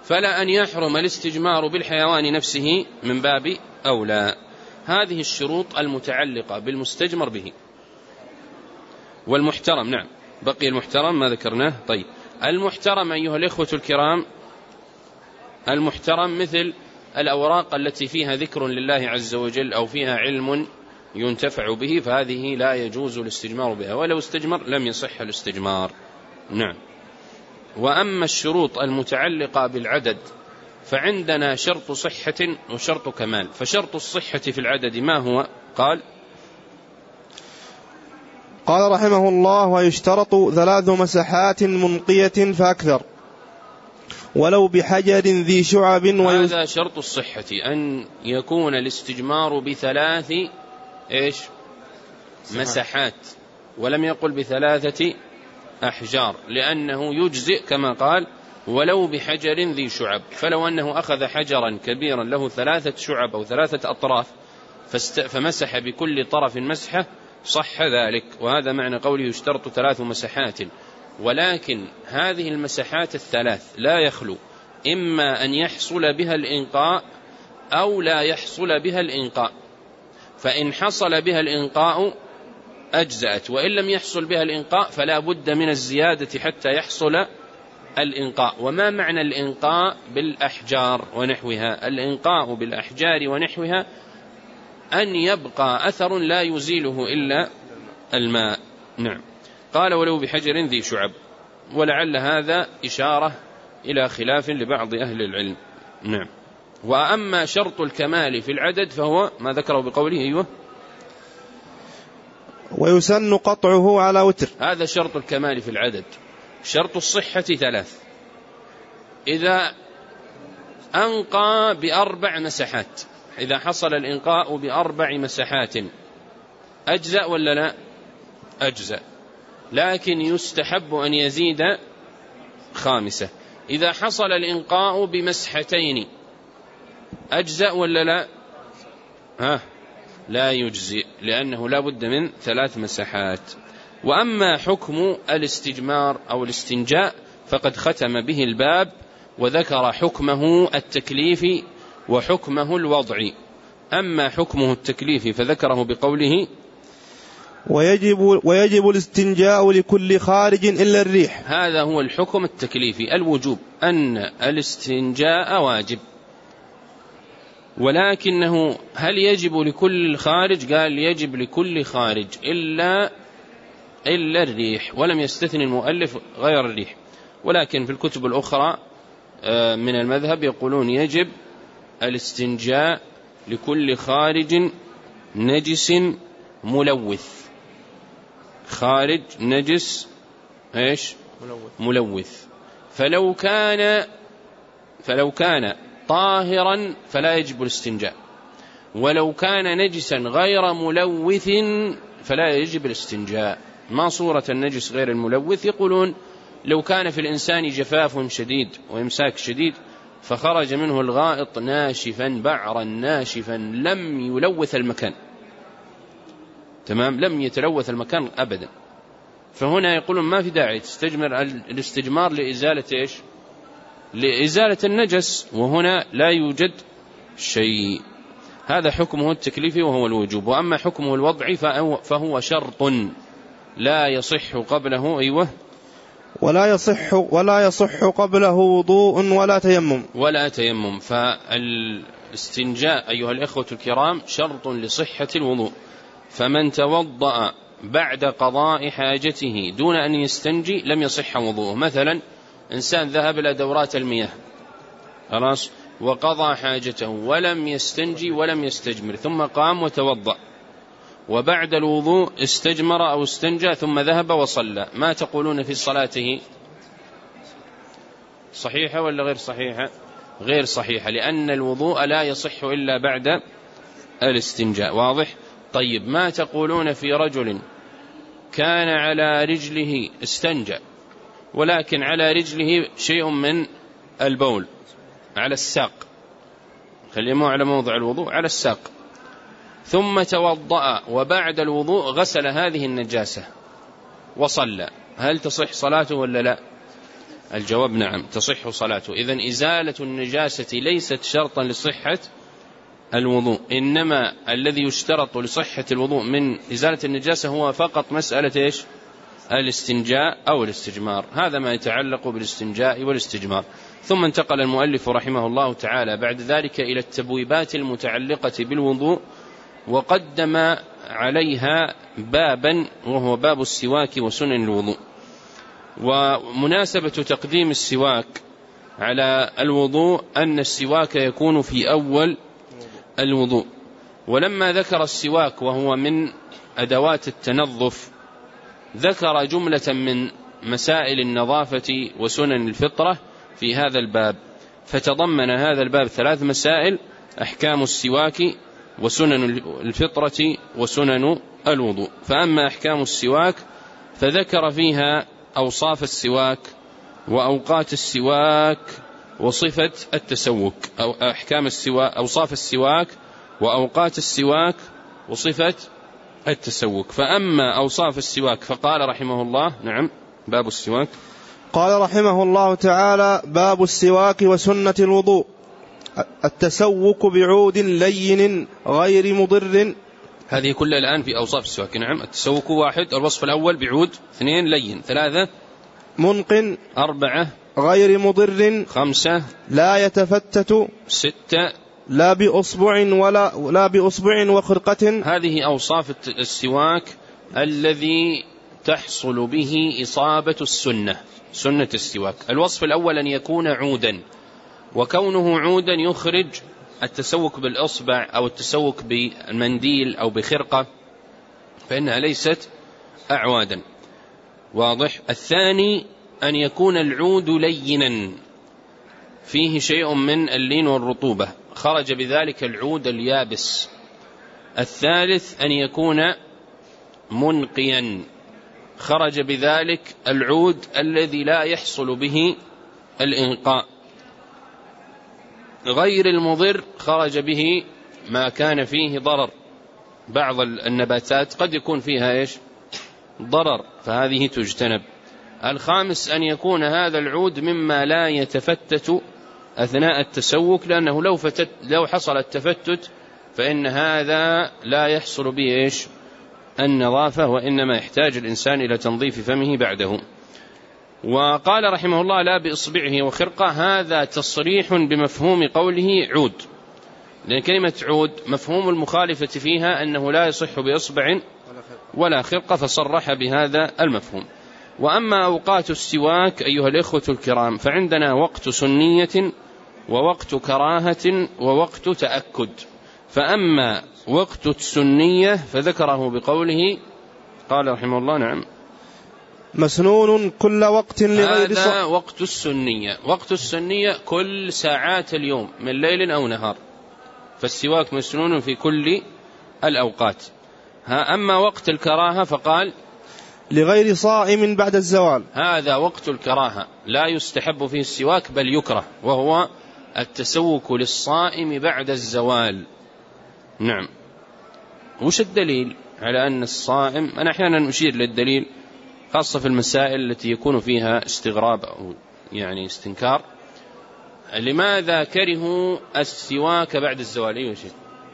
فلا أن يحرم الاستجمار بالحيوان نفسه من باب أولى. هذه الشروط المتعلقة بالمستجمر به. والمحترم، نعم بقي المحترم ما ذكرناه. طيب المحترم أيها الإخوة الكرام، المحترم مثل الأوراق التي فيها ذكر لله عز وجل أو فيها علم ينتفع به، فهذه لا يجوز الاستجمار بها، ولو استجمر لم يصح الاستجمار. نعم. وأما الشروط المتعلقة بالعدد فعندنا شرط صحة وشرط كمال. فشرط الصحة في العدد ما هو؟ قال رحمه الله: ويشترط 3 مسحات منقية فأكثر ولو بحجر ذي شعب. هذا شرط الصحة، أن يكون الاستجمار ب3 مسحات، ولم يقل ب3 أحجار، لأنه يجزئ كما قال ولو بحجر ذي شعب. فلو أنه أخذ حجرا كبيرا له 3 شعب أو 3 أطراف فمسح بكل طرف مسحة صح ذلك. وهذا معنى قوله يشترط 3 مسحات. ولكن هذه المسحات ال3 لا يخلو إما أن يحصل بها الإنقاء أو لا يحصل بها الإنقاء. فإن حصل بها الإنقاء أجزأت، وإن لم يحصل بها الإنقاء فلا بد من الزيادة حتى يحصل الإنقاء. وما معنى الإنقاء بالأحجار ونحوها؟ الإنقاء بالأحجار ونحوها أن يبقى أثر لا يزيله إلا الماء. نعم. قال ولو بحجر ذي شعب، ولعل هذا إشارة إلى خلاف لبعض أهل العلم. نعم. وأما شرط الكمال في العدد فهو ما ذكره بقوله ويسن قطعه على وتر. هذا شرط الكمال في العدد. شرط الصحة 3: إذا أنقى ب4 مسحات، إذا حصل الإنقاء ب4 مسحات أجزأ ولا لا؟ أجزأ، لكن يستحب أن يزيد 5. إذا حصل الإنقاء بمسحتين أجزأ ولا لا؟ لا يجزئ، لأنه لا بد من 3 مسحات. وأما حكم الاستجمار أو الاستنجاء فقد ختم به الباب وذكر حكمه التكليفي وحكمه الوضعي. أما حكمه التكليفي فذكره بقوله ويجب الاستنجاء لكل خارج إلا الريح. هذا هو الحكم التكليفي، الوجوب، أن الاستنجاء واجب. ولكنه هل يجب لكل خارج؟ قال يجب لكل خارج إلا الريح، ولم يستثني المؤلف غير الريح. ولكن في الكتب الأخرى من المذهب يقولون يجب الاستنجاء لكل خارج نجس ملوث. خارج نجس ملوث. فلو كان طاهرا فلا يجب الاستنجاء، ولو كان نجسا غير ملوث فلا يجب الاستنجاء. ما صورة النجس غير الملوث؟ يقولون لو كان في الإنسان جفاف شديد وإمساك شديد فخرج منه الغائط ناشفا بعرا ناشفا لم يلوث المكان، تمام، لم يتلوث المكان أبدا، فهنا يقولون ما في داعي تستجمر الاستجمار لإزالة لإزالة النجس، وهنا لا يوجد شيء. هذا حكمه التكليفي وهو الوجوب. وأما حكمه الوضعي فهو شرط لا يصح قبله ولا يصح قبله وضوء ولا تيمم. فالاستنجاء أيها الإخوة الكرام شرط لصحة الوضوء. فمن توضأ بعد قضاء حاجته دون أن يستنجي لم يصح وضوءه. مثلا إنسان ذهب إلى دورات المياه خلاص وقضى حاجته ولم يستنجي ولم يستجمر، ثم قام وتوضأ، وبعد الوضوء استجمر أو استنجى ثم ذهب وصلى، ما تقولون في صلاته؟ صحيحة ولا غير صحيحة؟ غير صحيحة، لأن الوضوء لا يصح إلا بعد الاستنجاء. واضح؟ طيب ما تقولون في رجل كان على رجله استنجى ولكن على رجله شيء من البول على الساق، خلينا على موضع الوضوء على الساق، ثم توضأ وبعد الوضوء غسل هذه النجاسة وصلى، هل تصح صلاته ولا لا؟ الجواب نعم تصح صلاته. إذن إزالة النجاسة ليست شرطا لصحة الوضوء، إنما الذي يشترط لصحة الوضوء من إزالة النجاسة هو فقط مسألة إيش؟ الاستنجاء أو الاستجمار. هذا ما يتعلق بالاستنجاء والاستجمار. ثم انتقل المؤلف رحمه الله تعالى بعد ذلك إلى التبويبات المتعلقة بالوضوء، وقدم عليها بابا وهو باب السواك وسنن الوضوء. ومناسبة تقديم السواك على الوضوء أن السواك يكون في أول الوضوء، ولما ذكر السواك وهو من أدوات التنظف ذكر جملة من مسائل النظافة وسنن الفطرة في هذا الباب، فتضمن هذا الباب 3 مسائل: أحكام السواك وسنن الفطرة وسنن الوضوء. فأما أحكام السواك فذكر فيها أوصاف السواك وأوقات السواك وصفة التسوك، أو أحكام السواك، أوصاف السواك وأوقات السواك وصفة التسوك. فأما أوصاف السواك فقال رحمه الله نعم باب السواك. قال رحمه الله تعالى: باب السواك وسنة الوضوء. التسوك بعود لين غير مضر. هذه كلها الآن في أوصاف السواك. نعم التسوك 1، الوصف الأول بعود، 2 لين، 3 منقن، 4 غير مضر، 5 لا يتفتت، 6 لا بأصبع وخرقة. هذه أوصاف السواك الذي تحصل به إصابة السنة، سنة السواك. الوصف الأول أن يكون عودا، وكونه عودا يخرج التسوك بالأصبع أو التسوك بالمنديل أو بخرقة، فإنها ليست أعوادا. واضح. الثاني أن يكون العود لينا فيه شيء من اللين والرطوبة، خرج بذلك العود اليابس. الثالث أن يكون منقيا، خرج بذلك العود الذي لا يحصل به الإنقاء. غير المضر خرج به ما كان فيه ضرر، بعض النباتات قد يكون فيها إيش؟ ضرر، فهذه تجتنب. الخامس أن يكون هذا العود مما لا يتفتت أثناء التسوك، لأنه لو حصل التفتت فإن هذا لا يحصل به إيش؟ النظافة، وإنما يحتاج الإنسان إلى تنظيف فمه بعده. وقال رحمه الله: لا بإصبعه وخرقة. هذا تصريح بمفهوم قوله عود، لأن كلمة عود مفهوم المخالفة فيها أنه لا يصح بإصبع ولا خرقة، فصرح بهذا المفهوم. وأما أوقات السواك أيها الإخوة الكرام فعندنا وقت سنية ووقت كراهة ووقت تأكد. فأما وقت السنية فذكره بقوله قال رحمه الله نعم مسنون كل وقت لغير هذا وقت السنية. وقت السنية كل ساعات اليوم من ليل أو نهار، فالسواك مسنون في كل الأوقات. أما وقت الكراهة فقال لغير صائم بعد الزوال. هذا وقت الكراهة، لا يستحب فيه السواك بل يكره، وهو التسوك للصائم بعد الزوال. نعم. وش الدليل على أن الصائم؟ أنا أحيانا أشير للدليل خاصة في المسائل التي يكون فيها استغراب أو يعني استنكار. لماذا كرهوا السواك بعد الزوال؟ أيوة شيء.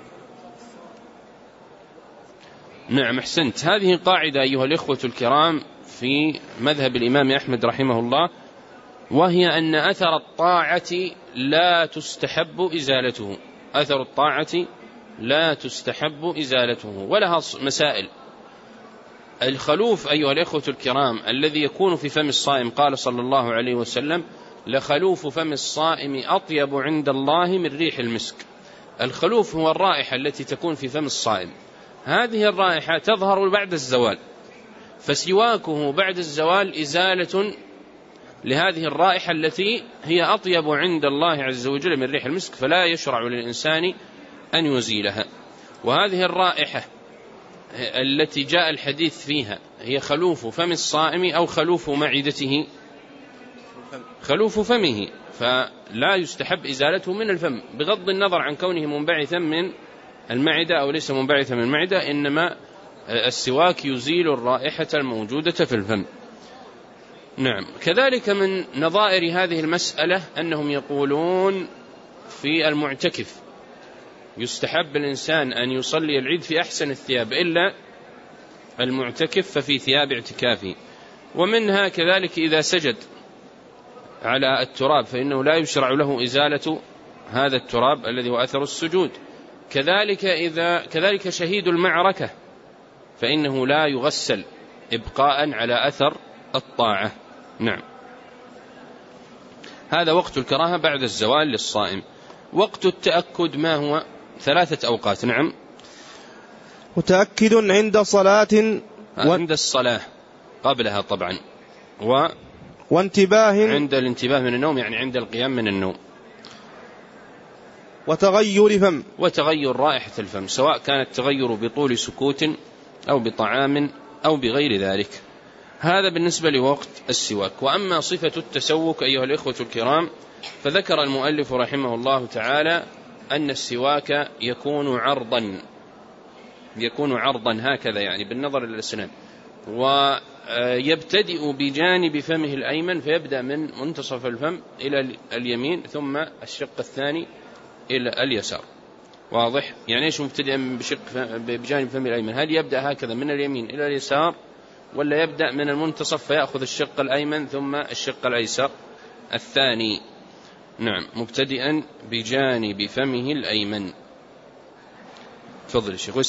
نعم أحسنت. هذه قاعدة أيها الإخوة الكرام في مذهب الإمام أحمد رحمه الله، وهي أن أثر الطاعة لا تستحب إزالته. أثر الطاعة لا تستحب إزالته، ولها مسائل. الخلوف أيها الإخوة الكرام الذي يكون في فم الصائم، قال صلى الله عليه وسلم: لخلوف فم الصائم أطيب عند الله من ريح المسك. الخلوف هو الرائحة التي تكون في فم الصائم، هذه الرائحة تظهر بعد الزوال، فسواكه بعد الزوال إزالة لهذه الرائحة التي هي أطيب عند الله عز وجل من ريح المسك، فلا يشرع للإنسان أن يزيلها. وهذه الرائحة التي جاء الحديث فيها هي خلوف فم الصائم أو خلوف معدته، خلوف فمه، فلا يستحب إزالته من الفم بغض النظر عن كونه منبعثا من المعدة أو ليس منبعثا من المعدة، إنما السواك يزيل الرائحة الموجودة في الفم. نعم. كذلك من نظائر هذه المسألة أنهم يقولون في المعتكف يستحب الإنسان أن يصلي العيد في أحسن الثياب إلا المعتكف ففي ثياب اعتكافه. ومنها كذلك إذا سجد على التراب فإنه لا يشرع له إزالة هذا التراب الذي هو أثر السجود. كذلك شهيد المعركة فإنه لا يغسل إبقاء على أثر الطاعة. نعم. هذا وقت الكراهة بعد الزوال للصائم. وقت التأكد ما هو؟ 3 أوقات. نعم. متأكد عند صلاة عند الصلاة قبلها طبعا، وانتباه عند الانتباه من النوم يعني عند القيام من النوم، وتغير فم، وتغير رائحة الفم سواء كان التغير بطول سكوت أو بطعام أو بغير ذلك. هذا بالنسبة لوقت السواك. وأما صفة التسوك أيها الإخوة الكرام فذكر المؤلف رحمه الله تعالى أن السواك يكون عرضا هكذا يعني بالنظر إلى الأسنان، ويبتدئ بجانب فمه الأيمن فيبدأ من منتصف الفم إلى اليمين ثم الشق الثاني إلى اليسار. واضح؟ يعني إيش مبتدئ بجانب فمه الأيمن؟ هل يبدأ هكذا من اليمين إلى اليسار ولا يبدأ من المنتصف فيأخذ الشق الأيمن ثم الشق الأيسر الثاني؟ نعم، مبتدئا بجانب فمه الأيمن. تفضل الشيخ.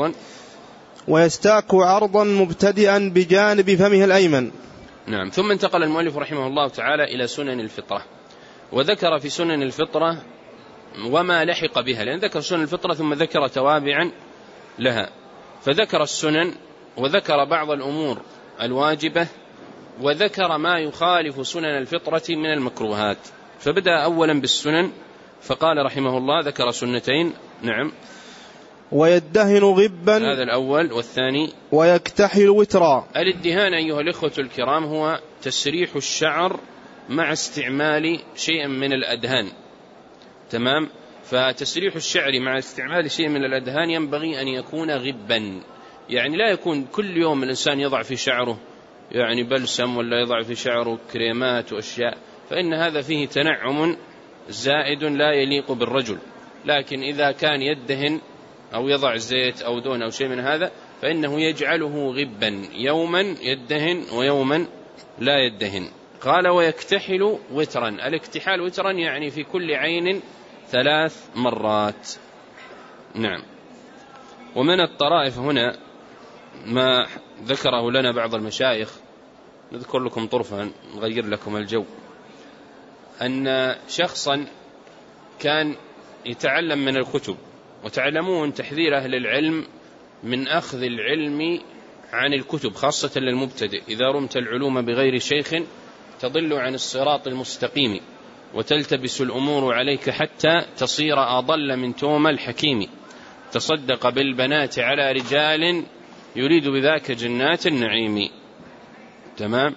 ويستاك عرضا مبتدئا بجانب فمه الأيمن. نعم. ثم انتقل المؤلف رحمه الله تعالى إلى سنن الفطرة، وذكر في سنن الفطرة وما لحق بها، لأن ذكر سنن الفطرة ثم ذكر توابعا لها، فذكر السنن وذكر بعض الأمور الواجبة وذكر ما يخالف سنن الفطرة من المكروهات. فبدأ أولا بالسنن فقال رحمه الله ذكر سنتين. نعم. ويدهن غبا، هذا الأول. والثاني ويكتحل وترا. الادهان أيها الإخوة الكرام هو تسريح الشعر مع استعمال شيء من الأدهان. تمام. فتسريح الشعر مع استعمال شيء من الأدهان ينبغي أن يكون غبا، يعني لا يكون كل يوم الإنسان يضع في شعره يعني بلسم ولا يضع في شعره كريمات وأشياء، فإن هذا فيه تنعم زائد لا يليق بالرجل. لكن إذا كان يدهن أو يضع زيت أو دون أو شيء من هذا فإنه يجعله غبا، يوما يدهن ويوما لا يدهن. قال ويكتحل وترا. الاكتحال وترا يعني في كل عين 3 مرات. نعم. ومن الطرائف هنا ما ذكره لنا بعض المشايخ، نذكر لكم طرفا نغير لكم الجو، أن شخصا كان يتعلم من الكتب، وتعلمون تحذير أهل العلم من أخذ العلم عن الكتب خاصة للمبتدئ. إذا رمت العلوم بغير شيخ تضل عن الصراط المستقيم وتلتبس الأمور عليك حتى تصير أضل من توم الحكيم. تصدق بالبنات على رجال يريد بذاك جنات النعيم. تمام.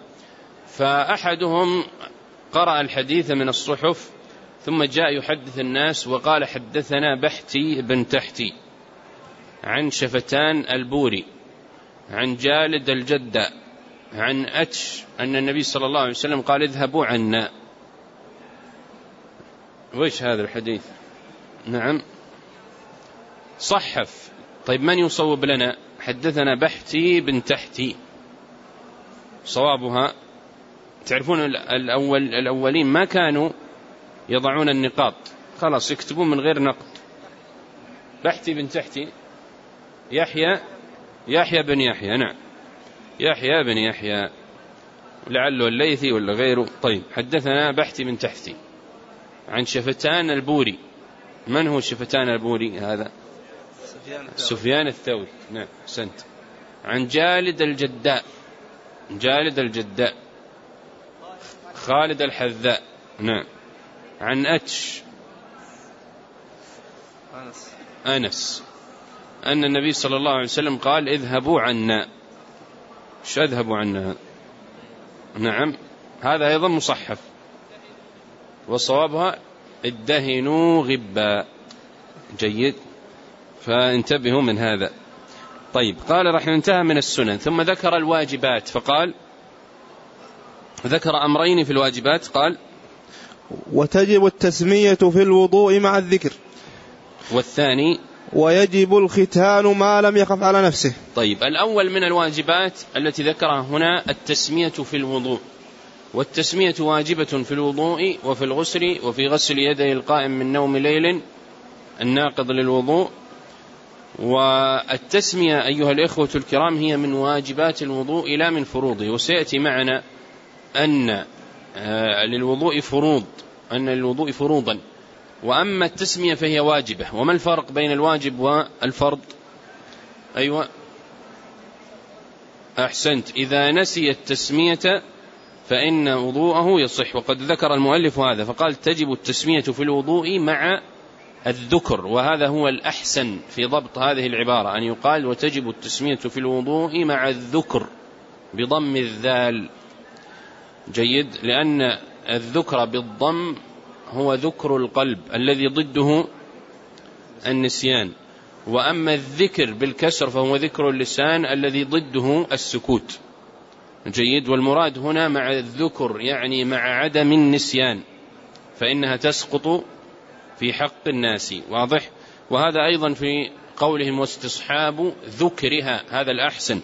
فأحدهم قرأ الحديث من الصحف ثم جاء يحدث الناس وقال حدثنا بحتي بن تحتي عن شفتان البوري عن جالد الجدة عن أتش أن النبي صلى الله عليه وسلم قال اذهبوا عنا. وإيش هذا الحديث؟ نعم صحف. طيب من يصوب لنا؟ حدثنا بحتي بن تحتي. صوابها تعرفون الأولين ما كانوا يضعون النقاط، خلاص يكتبون من غير نقط. بحتي بن تحتي يحيى بن يحيى. نعم يحيى بن يحيى، لعله الليثي ولا غيره. طيب حدثنا بحتي بن تحتي عن شفتان البوري. من هو شفتان البوري؟ هذا سفيان الثوري. نعم سنت. عن جالد الجداء خالد الحذاء. نعم. عن أتش أنس أن النبي صلى الله عليه وسلم قال اذهبوا عنا. ايش اذهبوا عنا؟ نعم هذا أيضا مصحف، وصوابها ادهنوا غبا. جيد، فانتبهوا من هذا. طيب قال رحمه انتهى من السنن ثم ذكر الواجبات فقال ذكر أمرين في الواجبات، قال: وتجب التسمية في الوضوء مع الذكر. والثاني: ويجب الختان ما لم يخف على نفسه. طيب، الأول من الواجبات التي ذكرها هنا التسمية في الوضوء، والتسمية واجبة في الوضوء وفي الغسل وفي غسل يدي القائم من نوم ليل الناقض للوضوء. والتسمية أيها الإخوة الكرام هي من واجبات الوضوء لا من فروضه، وسيأتي معنا أن للوضوء فروض، أن للوضوء فروضا، وأما التسمية فهي واجبة. وما الفرق بين الواجب والفرض؟ أيوة أحسنت، إذا نسي التسمية فإن وضوءه يصح، وقد ذكر المؤلف هذا فقال: تجب التسمية في الوضوء مع الذكر، وهذا هو الأحسن في ضبط هذه العبارة، أن يقال: وتجب التسمية في الوضوء مع الذكر بضم الذال. جيد، لأن الذكر بالضم هو ذكر القلب الذي ضده النسيان، وأما الذكر بالكسر فهو ذكر اللسان الذي ضده السكوت. جيد، والمراد هنا مع الذكر يعني مع عدم النسيان، فإنها تسقط في حق الناس. واضح؟ وهذا أيضا في قولهم: واستصحاب ذكرها، هذا الأحسن.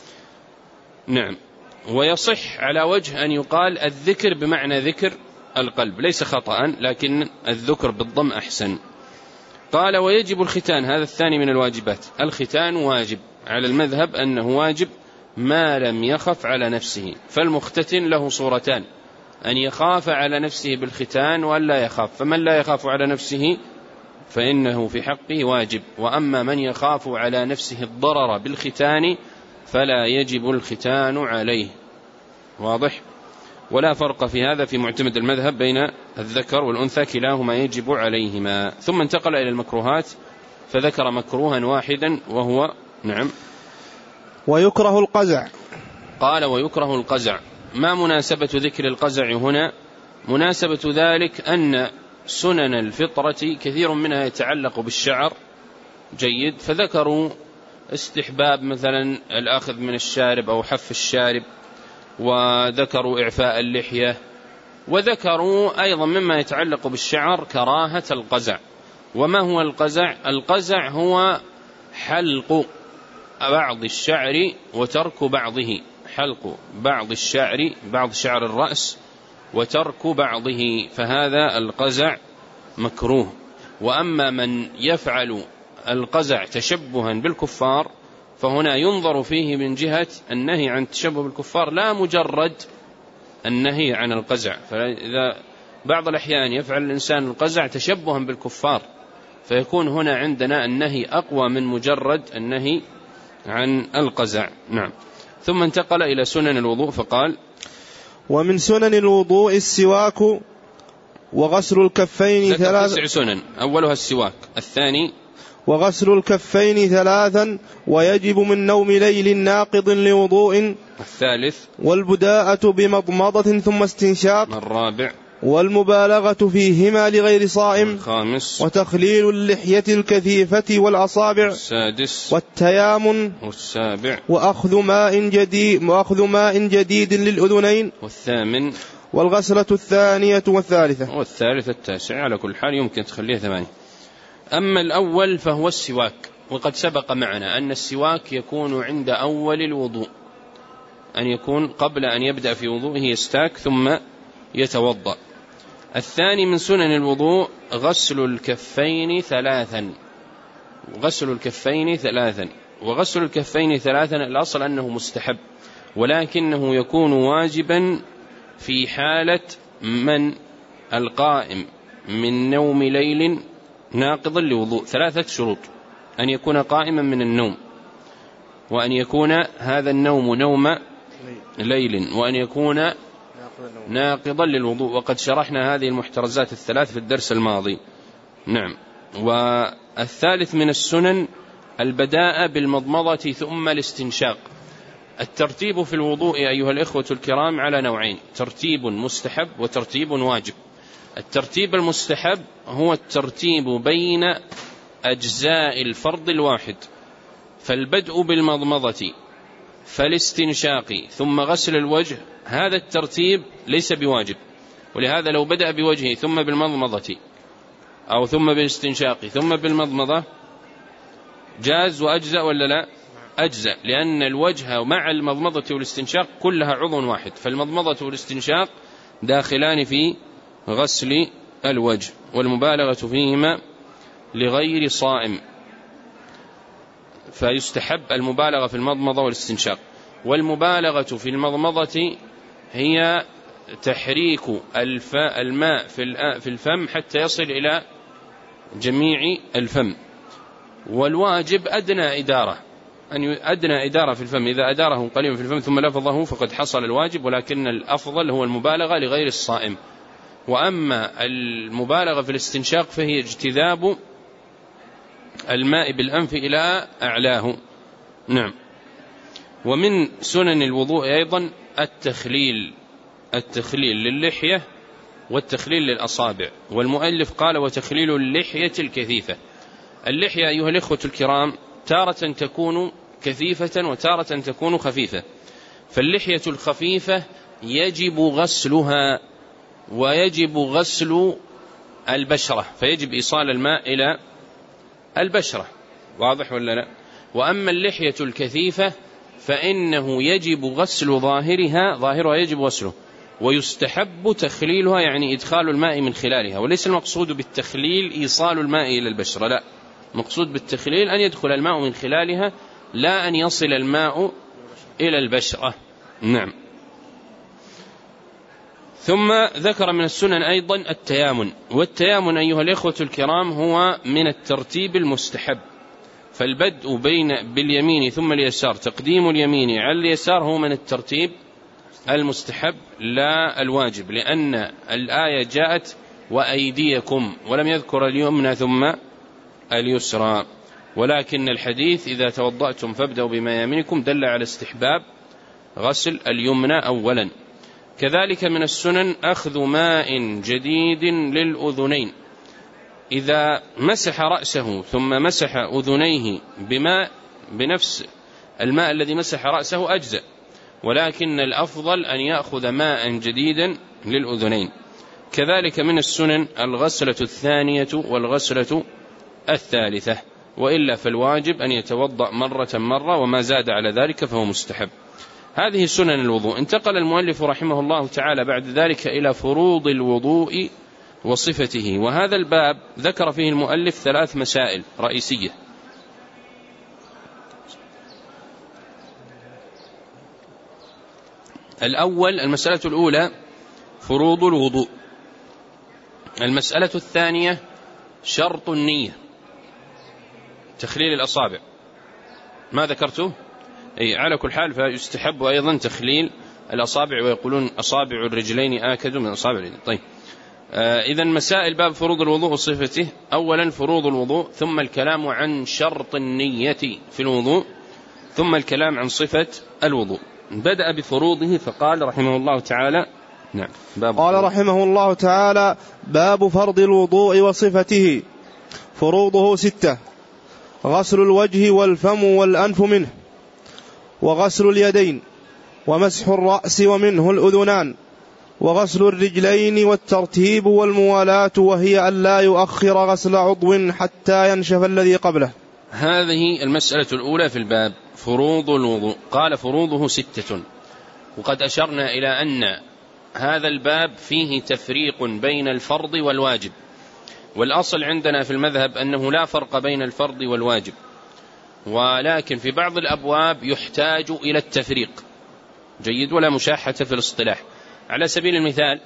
نعم، ويصح على وجه أن يقال الذكر بمعنى ذكر القلب، ليس خطأ، لكن الذكر بالضم أحسن. قال: ويجب الختان، هذا الثاني من الواجبات. الختان واجب على المذهب أنه واجب ما لم يخف على نفسه، فالمختتن له صورتان: أن يخاف على نفسه بالختان وأن لا يخاف، فمن لا يخاف على نفسه فإنه في حقه واجب، وأما من يخاف على نفسه الضرر بالختان فلا يجب الختان عليه. واضح؟ ولا فرق في هذا في معتمد المذهب بين الذكر والأنثى، كلاهما يجب عليهما. ثم انتقل إلى المكروهات فذكر مكروها واحدا وهو نعم ويكره القزع. قال: ويكره القزع. ما مناسبة ذكر القزع هنا؟ مناسبة ذلك أن سنن الفطرة كثير منها يتعلق بالشعر. جيد، فذكروا استحباب مثلا الأخذ من الشارب أو حف الشارب، وذكروا إعفاء اللحية، وذكروا أيضا مما يتعلق بالشعر كراهة القزع. وما هو القزع؟ القزع هو حلق بعض الشعر وترك بعضه، حلق بعض الشعر، بعض شعر الرأس، وترك بعضه، فهذا القزع مكروه. وأما من يفعل القزع تشبها بالكفار فهنا ينظر فيه من جهة النهي عن التشبه بالكفار، لا مجرد النهي عن القزع. فإذا بعض الأحيان يفعل الإنسان القزع تشبها بالكفار فيكون هنا عندنا النهي أقوى من مجرد النهي عن القزع. نعم. ثم انتقل إلى سنن الوضوء فقال: ومن سنن الوضوء السواك وغسل الكفين ثلاثا. 9 سنن، أولها السواك، الثاني وغسل الكفين ثلاثا ويجب من نوم ليل ناقض لوضوء، الثالث والبداءة بمضمضة ثم استنشاق، الرابع والمبالغة فيهما لغير صائم، الخامس وتخليل اللحية الكثيفة والأصابع، السادس والتيامن، والسابع وأخذ ماء جديد للأذنين، والثامن، والغسلة الثانية والثالثة، والثالث التاسع. على كل حال يمكن تخليها 8. أما الأول فهو السواك، وقد سبق معنا أن السواك يكون عند أول الوضوء، أن يكون قبل أن يبدأ في وضوءه يستاك ثم يتوضأ. الثاني من سنن الوضوء غسل الكفين ثلاثا، غسل الكفين ثلاثا. وغسل الكفين ثلاثا الأصل أنه مستحب، ولكنه يكون واجبا في حالة من القائم من نوم ليل ناقضا لوضوء. 3 شروط: أن يكون قائما من النوم، وأن يكون هذا النوم نوم ليل، وأن يكون ناقضا للوضوء، وقد شرحنا هذه المحترزات الثلاث في الدرس الماضي. نعم. والثالث من السنن البداءة بالمضمضة ثم الاستنشاق. الترتيب في الوضوء أيها الإخوة الكرام على نوعين: ترتيب مستحب وترتيب واجب. الترتيب المستحب هو الترتيب بين أجزاء الفرض الواحد، فالبدء بالمضمضة فالاستنشاق ثم غسل الوجه، هذا الترتيب ليس بواجب، ولهذا لو بدأ بوجهه ثم بالمضمضة أو ثم بالاستنشاق ثم بالمضمضة جاز وأجزأ ولا لا؟ أجزأ، لأن الوجه مع المضمضة والاستنشاق كلها عضو واحد، فالمضمضة والاستنشاق داخلان في غسل الوجه، والمبالغة فيهما لغير صائم، فيستحب المبالغة في المضمضة والاستنشاق. والمبالغة في المضمضة هي تحريك الماء في الفم حتى يصل إلى جميع الفم، والواجب أدنى إدارة في الفم، إذا أداره قليلا في الفم ثم لفظه فقد حصل الواجب، ولكن الأفضل هو المبالغة لغير الصائم. وأما المبالغة في الاستنشاق فهي اجتذاب الماء بالأنف إلى أعلاه. نعم. ومن سنن الوضوء أيضا التخليل للحية والتخليل للأصابع، والمؤلف قال وتخليل اللحية الكثيفة. اللحية أيها الإخوة الكرام تارة تكون كثيفة وتارة تكون خفيفة، فاللحية الخفيفة يجب غسلها ويجب غسل البشرة، فيجب إيصال الماء إلى البشرة، واضح ولا لا؟ وأما اللحية الكثيفة فإنه يجب غسل ظاهرها يجب غسله، ويستحب تخليلها، يعني إدخال الماء من خلالها، وليس المقصود بالتخليل إيصال الماء إلى البشرة، لا، مقصود بالتخليل أن يدخل الماء من خلالها لا أن يصل الماء إلى البشرة. نعم. ثم ذكر من السنن أيضا التيامن، والتيامن أيها الإخوة الكرام هو من الترتيب المستحب، فالبدء باليمين ثم اليسار، تقديم اليمين على اليسار هو من الترتيب المستحب لا الواجب، لأن الآية جاءت وأيديكم ولم يذكر اليمنى ثم اليسرى، ولكن الحديث إذا توضأتم فابدأوا بما يمينكم دل على استحباب غسل اليمنى أولا. كذلك من السنن أخذ ماء جديد للأذنين، إذا مسح رأسه ثم مسح أذنيه بماء بنفس الماء الذي مسح رأسه أجزأ، ولكن الأفضل أن يأخذ ماء جديدا للأذنين. كذلك من السنن الغسلة الثانية والغسلة الثالثة، وإلا فالواجب أن يتوضأ مرة، وما زاد على ذلك فهو مستحب. هذه سنن الوضوء. انتقل المؤلف رحمه الله تعالى بعد ذلك إلى فروض الوضوء وصفته، وهذا الباب ذكر فيه المؤلف 3 مسائل رئيسية. المسألة الأولى فروض الوضوء. المسألة الثانية شرط النية، تخليل الأصابع، ما ذكرته؟ على كل حال فيستحب أيضا تخليل الأصابع، ويقولون أصابع الرجلين آكد من أصابع اليدين. طيب، إذن مسائل باب فروض الوضوء وصفته. أولا فروض الوضوء، ثم الكلام عن شرط النية في الوضوء، ثم الكلام عن صفة الوضوء. بدأ بفروضه فقال رحمه الله تعالى نعم قال رحمه الله تعالى باب فرض الوضوء وصفته. فروضه 6: غسل الوجه والفم والأنف منه، وغسل اليدين، ومسح الرأس ومنه الأذنان، وغسل الرجلين، والترتيب والموالاة، وهي أن لا يؤخر غسل عضو حتى ينشف الذي قبله. هذه المسألة الأولى في الباب، فروض الوضوء. قال فروضه 6، وقد أشرنا إلى أن هذا الباب فيه تفريق بين الفرض والواجب، والأصل عندنا في المذهب أنه لا فرق بين الفرض والواجب، ولكن في بعض الأبواب يحتاج إلى التفريق، جيد، ولا مشاحة في الاصطلاح. على سبيل المثال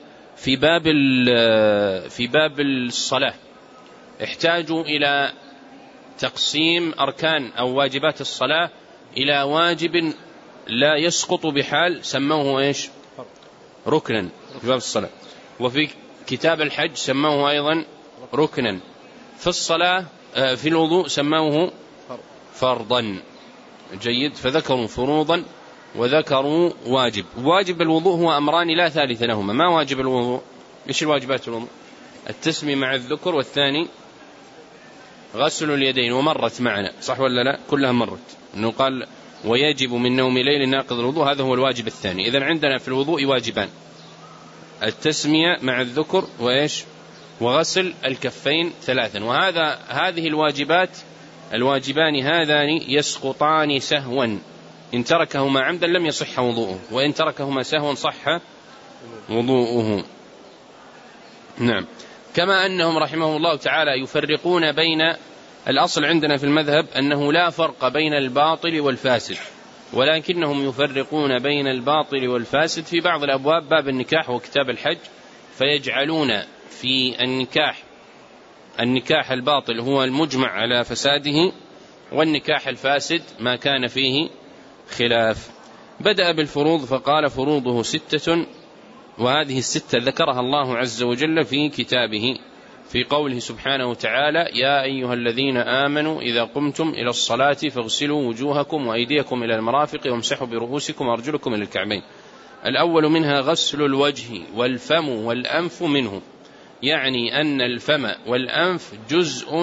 في باب الصلاة احتاجوا إلى تقسيم أركان أو واجبات الصلاة إلى واجب لا يسقط بحال، سموه إيش؟ ركنا في باب الصلاة. وفي كتاب الحج سموه أيضا ركنا. في الصلاة في الوضوء سموه فرضا، جيد، فذكروا فروضا وذكروا واجب. واجب الوضوء هو أمران لا ثالث لهما. ما واجب الوضوء؟ إيش الواجبات الوضوء؟ التسمية مع الذكر، والثاني غسل اليدين، ومرت معنا، صح ولا لا؟ كلها مرت، إنه قال ويجب من نوم ليل ناقض الوضوء، هذا هو الواجب الثاني. إذن عندنا في الوضوء واجبان: التسمية مع الذكر وغسل الكفين 3. هذه الواجبان هذان يسقطان سهوا، إن تركهما عمدا لم يصح وضوءه، وإن تركهما سهوا صح وضوءه. نعم. كما أنهم رحمه الله تعالى يفرقون بين، الأصل عندنا في المذهب أنه لا فرق بين الباطل والفاسد، ولكنهم يفرقون بين الباطل والفاسد في بعض الأبواب، باب النكاح وكتاب الحج، فيجعلون في النكاح الباطل هو المجمع على فساده، والنكاح الفاسد ما كان فيه خلاف. بدأ بالفروض فقال: فروضه 6، وهذه 6 ذكرها الله عز وجل في كتابه في قوله سبحانه وتعالى: يا أيها الذين آمنوا إذا قمتم إلى الصلاة فاغسلوا وجوهكم وأيديكم إلى المرافق وامسحوا برؤوسكم وأرجلكم إلى الكعبين. الأول منها غسل الوجه والفم والأنف منه، يعني أن الفم والأنف جزء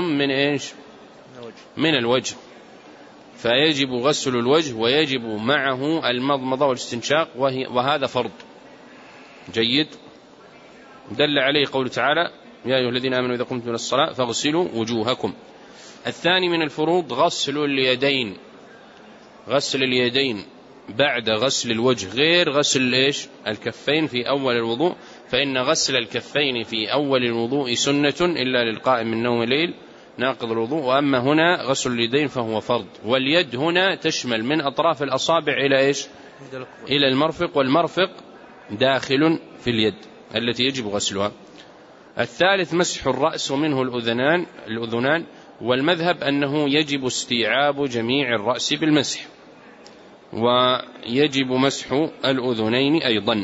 من الوجه، فيجب غسل الوجه ويجب معه المضمضة والاستنشاق، وهذا فرض. جيد. دل عليه قوله تعالى: يا أيها الذين آمنوا إذا قمتم إلى الصلاة فاغسلوا وجوهكم. الثاني من الفروض غسل اليدين. غسل اليدين بعد غسل الوجه، غير غسل الكفين في أول الوضوء، فإن غسل الكفين في أول الوضوء سنة إلا للقائم من نوم الليل ناقض الوضوء، وأما هنا غسل اليدين فهو فرض. واليد هنا تشمل من أطراف الأصابع إلى المرفق، والمرفق داخل في اليد التي يجب غسلها. الثالث مسح الرأس ومنه الأذنان، والمذهب أنه يجب استيعاب جميع الرأس بالمسح، ويجب مسح الأذنين أيضا.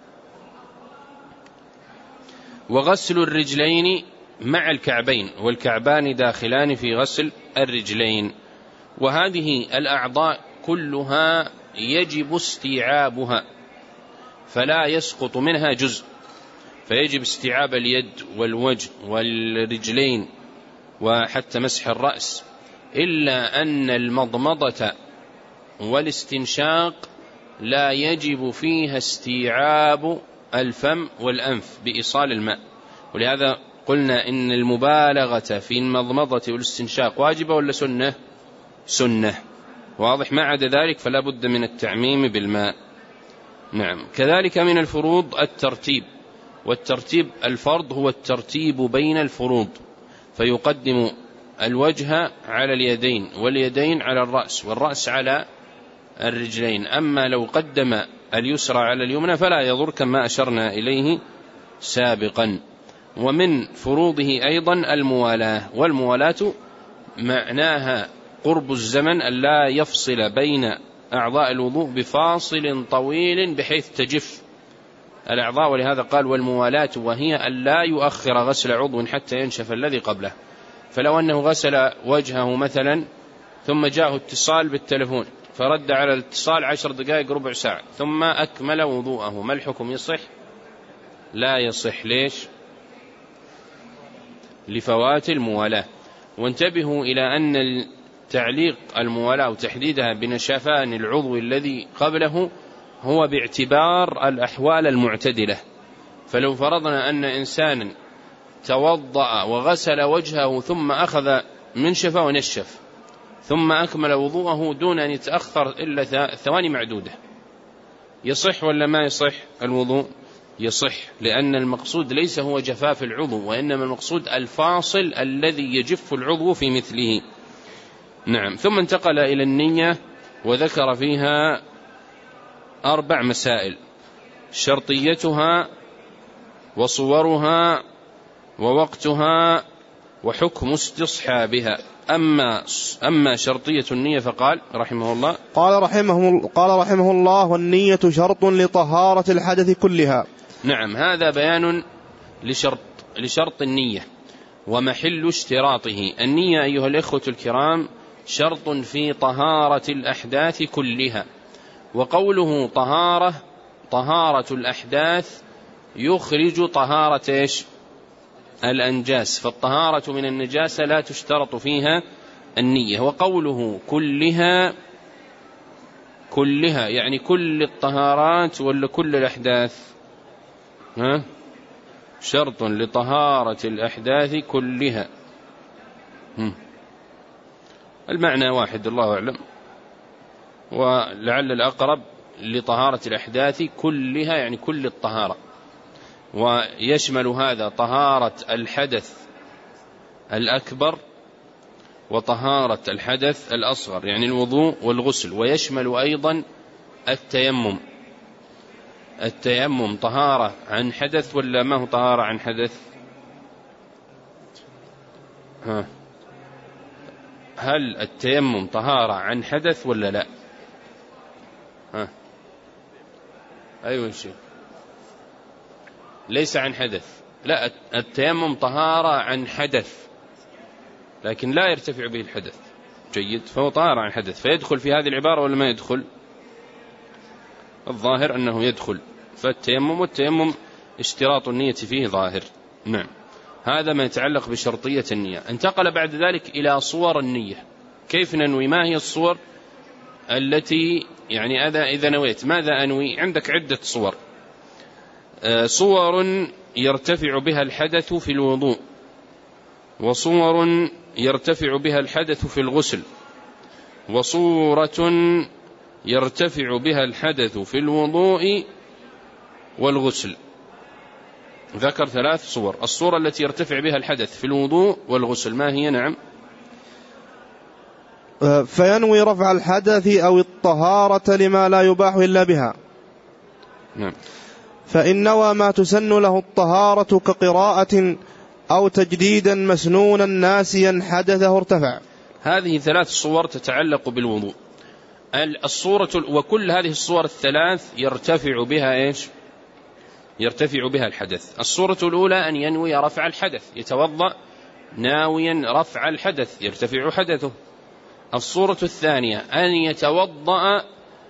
وغسل الرجلين مع الكعبين، والكعبان داخلان في غسل الرجلين. وهذه الأعضاء كلها يجب استيعابها، فلا يسقط منها جزء، فيجب استيعاب اليد والوجه والرجلين وحتى مسح الرأس، إلا أن المضمضة والاستنشاق لا يجب فيها استيعاب الفم والأنف بإيصال الماء، ولهذا قلنا إن المبالغة في المضمضة والاستنشاق واجبة ولا سنة. واضح. ما عدا ذلك فلا بد من التعميم بالماء. نعم. كذلك من الفروض الترتيب، والترتيب الفرض هو الترتيب بين الفروض، فيقدم الوجه على اليدين، واليدين على الرأس، والرأس على الرجلين. أما لو قدم اليسرى على اليمنى فلا يضر، كما أشرنا إليه سابقا. ومن فروضه أيضا الموالاة، والموالاة معناها قرب الزمن، أن لا يفصل بين أعضاء الوضوء بفاصل طويل بحيث تجف الأعضاء، ولهذا قال: والموالاة وهي أن لا يؤخر غسل عضو حتى ينشف الذي قبله. فلو أنه غسل وجهه مثلا ثم جاءه اتصال بالتلفون فرد على الاتصال 10 دقائق ربع ساعة ثم أكمل وضوءه، ما الحكم؟ يصح؟ لا يصح. ليش؟ لفوات الموالاة. وانتبهوا إلى أن تعليق الموالاة وتحديدها بنشفان العضو الذي قبله هو باعتبار الأحوال المعتدلة. فلو فرضنا أن إنسانا توضأ وغسل وجهه ثم أخذ منشفة ونشف ثم أكمل وضوءه دون أن يتأخر إلا ثواني معدودة، يصح ولا ما يصح الوضوء؟ يصح، لأن المقصود ليس هو جفاف العضو، وإنما المقصود الفاصل الذي يجف العضو في مثله. نعم. ثم انتقل إلى النية وذكر فيها 4 مسائل: شرطيتها وصورها ووقتها وحكم استصحابها. أما شرطية النية فقال رحمه الله قال رحمه الله: والنية شرط لطهارة الحدث كلها. نعم. هذا بيان لشرط النية ومحل اشتراطه. النية أيها الإخوة الكرام شرط في طهارة الأحداث كلها، وقوله طهارة الأحداث يخرج طهارة الأنجاس، فالطهارة من النجاسة لا تشترط فيها النية. وقوله كلها كلها يعني كل الطهارات ولا كل الأحداث؟ شرط لطهارة الأحداث كلها. المعنى واحد الله أعلم، ولعل الأقرب لطهارة الأحداث كلها يعني كل الطهارة، ويشمل هذا طهارة الحدث الأكبر وطهارة الحدث الأصغر يعني الوضوء والغسل، ويشمل أيضا التيمم. التيمم طهارة عن حدث ولا ما هو طهارة عن حدث؟ هل التيمم طهارة عن حدث ولا لا؟ أيوة شيء ليس عن حدث، لا التيمم طهارة عن حدث لكن لا يرتفع به الحدث. جيد، فهو طهارة عن حدث، فيدخل في هذه العبارة ولا ما يدخل؟ الظاهر أنه يدخل، فالتيمم والتيمم اشتراط النية فيه ظاهر. نعم، هذا ما يتعلق بشرطية النية. انتقل بعد ذلك إلى صور النية، كيف ننوي؟ ما هي الصور التي يعني إذا نويت ماذا أنوي؟ عندك عدة صور. صور يرتفع بها الحدث في الوضوء، وصور يرتفع بها الحدث في الغسل، وصورة يرتفع بها الحدث في الوضوء والغسل. ذكر 3 صور. الصورة التي يرتفع بها الحدث في الوضوء والغسل ما هي؟ نعم، فينوي رفع الحدث أو الطهارة لما لا يباح إلا بها. نعم. فإن نوى ما تسن له الطهارة كقراءة أو تجديدا مسنونا ناسيا حدثه ارتفع. هذه 3 صور تتعلق بالوضوء. الصورة وكل هذه الصور ال3 يرتفع بها إيش؟ يرتفع بها الحدث. الصورة الأولى أن ينوي رفع الحدث، يتوضأ ناويا رفع الحدث يرتفع حدثه. الصورة الثانية أن يتوضأ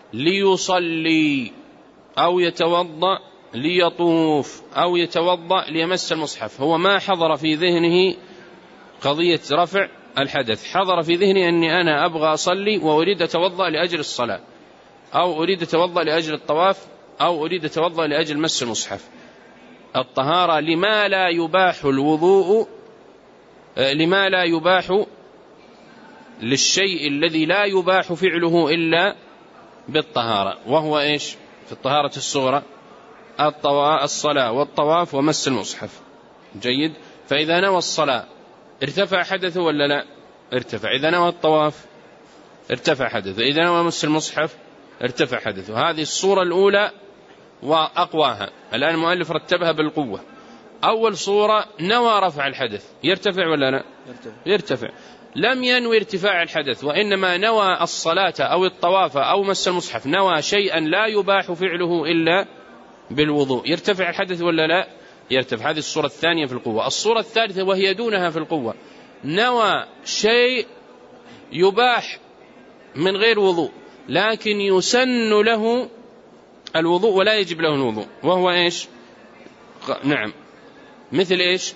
ليصلي أو يتوضأ ليطوف أو يتوضأ ليمس المصحف، هو ما حضر في ذهنه قضية رفع الحدث، حضر في ذهني أني أنا أبغى أصلي وأريد أتوضأ لأجل الصلاة، أو أريد أتوضأ لأجل الطواف، أو أريد أتوضأ لأجل مس المصحف. الطهارة لما لا يباح الوضوء، لما لا يباح، للشيء الذي لا يباح فعله إلا بالطهارة، وهو إيش في الطهارة الصغرى؟ الصلاة والطواف ومس المصحف. جيد، فإذا نوى الصلاة ارتفع حدثه ولا لا؟ ارتفع. إذا نوى الطواف ارتفع حدثه، إذا نوى مس المصحف ارتفع حدثه. هذه الصورة الأولى وأقواها. الآن المؤلف رتبها بالقوة. أول صورة نوى رفع الحدث، يرتفع ولا لا؟ يرتفع. لم ينوي ارتفاع الحدث، وإنما نوى الصلاة أو الطواف أو مس المصحف، نوى شيئا لا يباح فعله إلا بالوضوء، يرتفع الحدث ولا لا؟ يرتفع. هذه الصورة الثانية في القوة. الصورة الثالثة وهي دونها في القوة، نوى شيء يباح من غير وضوء لكن يسن له الوضوء ولا يجب له الوضوء، وهو إيش؟ نعم، مثل إيش؟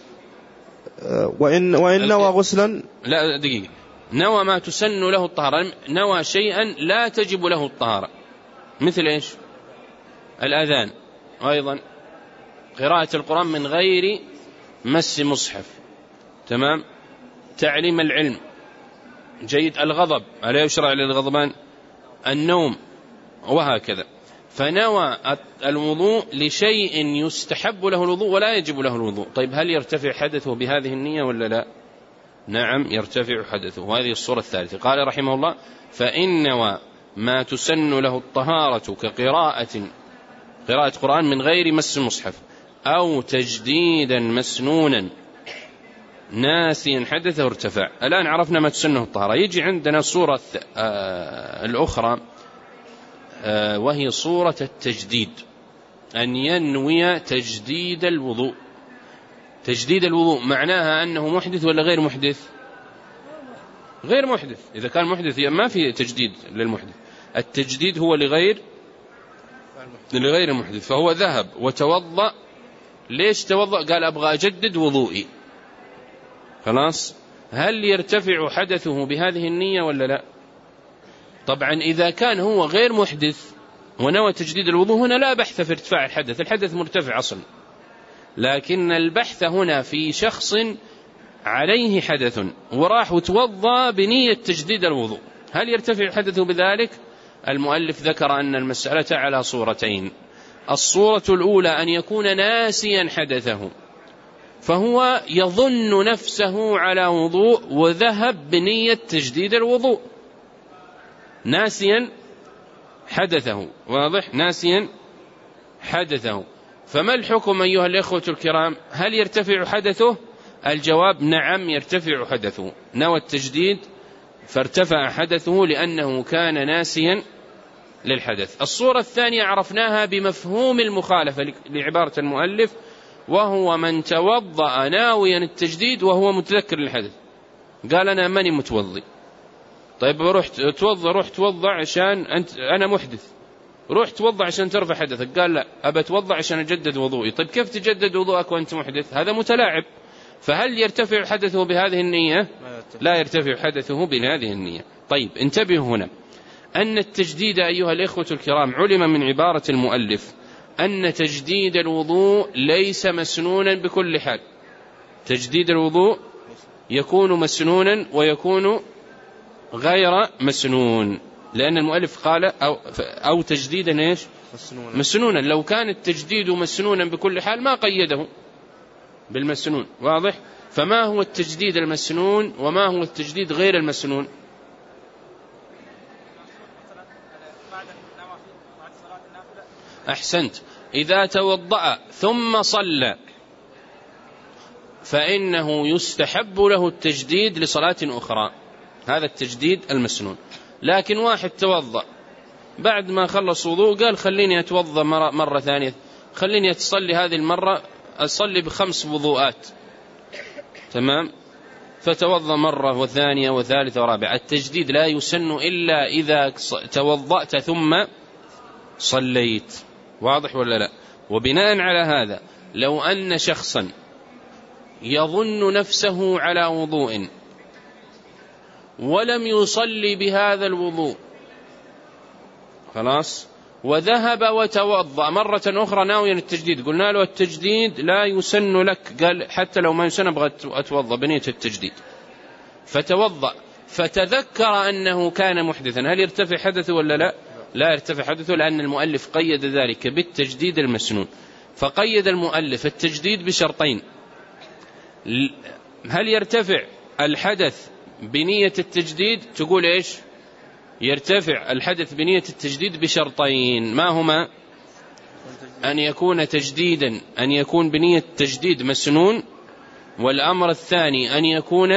وإن نوى غسلا، لا دقيقة، نوى ما تسن له الطهارة، نوى شيئا لا تجب له الطهارة، مثل إيش؟ الأذان، أيضا قراءة القرآن من غير مس مصحف، تمام، تعليم العلم. جيد، الغضب، ألا يشرع للغضبان؟ النوم، وهكذا. فنوى الوضوء لشيء يستحب له الوضوء ولا يجب له الوضوء. طيب هل يرتفع حدثه بهذه النية ولا لا؟ نعم، يرتفع حدثه. وهذه الصورة الثالثة. قال رحمه الله: فإن نوى ما تسن له الطهارة كقراءة قرآن من غير مس المصحف، أو تجديدا مسنونا ناسيا حدثه ارتفع. الآن عرفنا ما تسنه الطهارة. يجي عندنا صورة الأخرى وهي صورة التجديد، أن ينوي تجديد الوضوء. تجديد الوضوء معناها أنه محدث ولا غير محدث؟ غير محدث. إذا كان محدث ما في تجديد للمحدث، التجديد هو لغير المحدث. فهو ذهب وتوضأ. ليش توضأ؟ قال أبغى أجدد وضوئي. خلاص، هل يرتفع حدثه بهذه النية ولا لا؟ طبعا إذا كان هو غير محدث ونوى تجديد الوضوء هنا لا بحث في ارتفاع الحدث، الحدث مرتفع أصلا، لكن البحث هنا في شخص عليه حدث وراح وتوضأ بنية تجديد الوضوء، هل يرتفع حدثه بذلك؟ المؤلف ذكر أن المسألة على صورتين. الصورة الأولى أن يكون ناسيا حدثه، فهو يظن نفسه على وضوء وذهب بنية تجديد الوضوء ناسيا حدثه، واضح؟ ناسيا حدثه. فما الحكم أيها الإخوة الكرام؟ هل يرتفع حدثه؟ الجواب نعم يرتفع حدثه، نوى التجديد فارتفع حدثه لأنه كان ناسيا للحدث. الصورة الثانية عرفناها بمفهوم المخالفة لعبارة المؤلف، وهو من توضأ ناويا التجديد وهو متذكر للحدث، قال أنا ماني متوضي، طيب روح توضأ عشان أنا محدث، روح توضأ عشان ترفع حدثك، قال لا أبى توضأ عشان أجدد وضوئي. طيب كيف تجدد وضوءك وأنت محدث؟ هذا متلاعب. فهل يرتفع حدثه بهذه النية؟ لا يرتفع حدثه بهذه النية. طيب انتبهوا هنا أن التجديد أيها الإخوة الكرام علم من عبارة المؤلف أن تجديد الوضوء ليس مسنونا بكل حال، تجديد الوضوء يكون مسنونا ويكون غير مسنون، لأن المؤلف قال أو تجديدا إيش؟ مسنونا. لو كان التجديد مسنونا بكل حال ما قيده بالمسنون، واضح؟ فما هو التجديد المسنون وما هو التجديد غير المسنون؟ أحسنت، إذا توضأ ثم صلى فإنه يستحب له التجديد لصلاة أخرى، هذا التجديد المسنون. لكن واحد توضأ بعد ما خلص وضوء قال خليني أتوضأ مرة ثانية، خليني أتصلي هذه المرة أصلي ب5 وضوءات، تمام؟ فتوضأ مرة وثانية وثالثة ورابعة. التجديد لا يسن إلا إذا توضأت ثم صليت، واضح ولا لا؟ وبناء على هذا لو أن شخصا يظن نفسه على وضوء ولم يصلي بهذا الوضوء خلاص وذهب وتوضأ مرة أخرى ناويا التجديد، قلنا له التجديد لا يسن لك، قال حتى لو ما يسن أبغى أتوضأ بنية التجديد، فتوضأ فتذكر أنه كان محدثا، هل يرتفع حدثه ولا لا؟ لا يرتفع حدثه، لأن المؤلف قيد ذلك بالتجديد المسنون. فقيد المؤلف التجديد بشرطين، هل يرتفع الحدث بنية التجديد؟ تقول إيش؟ يرتفع الحدث بنية التجديد بشرطين، ما هما؟ أن يكون تجديدا، أن يكون بنية تجديد مسنون، والأمر الثاني أن يكون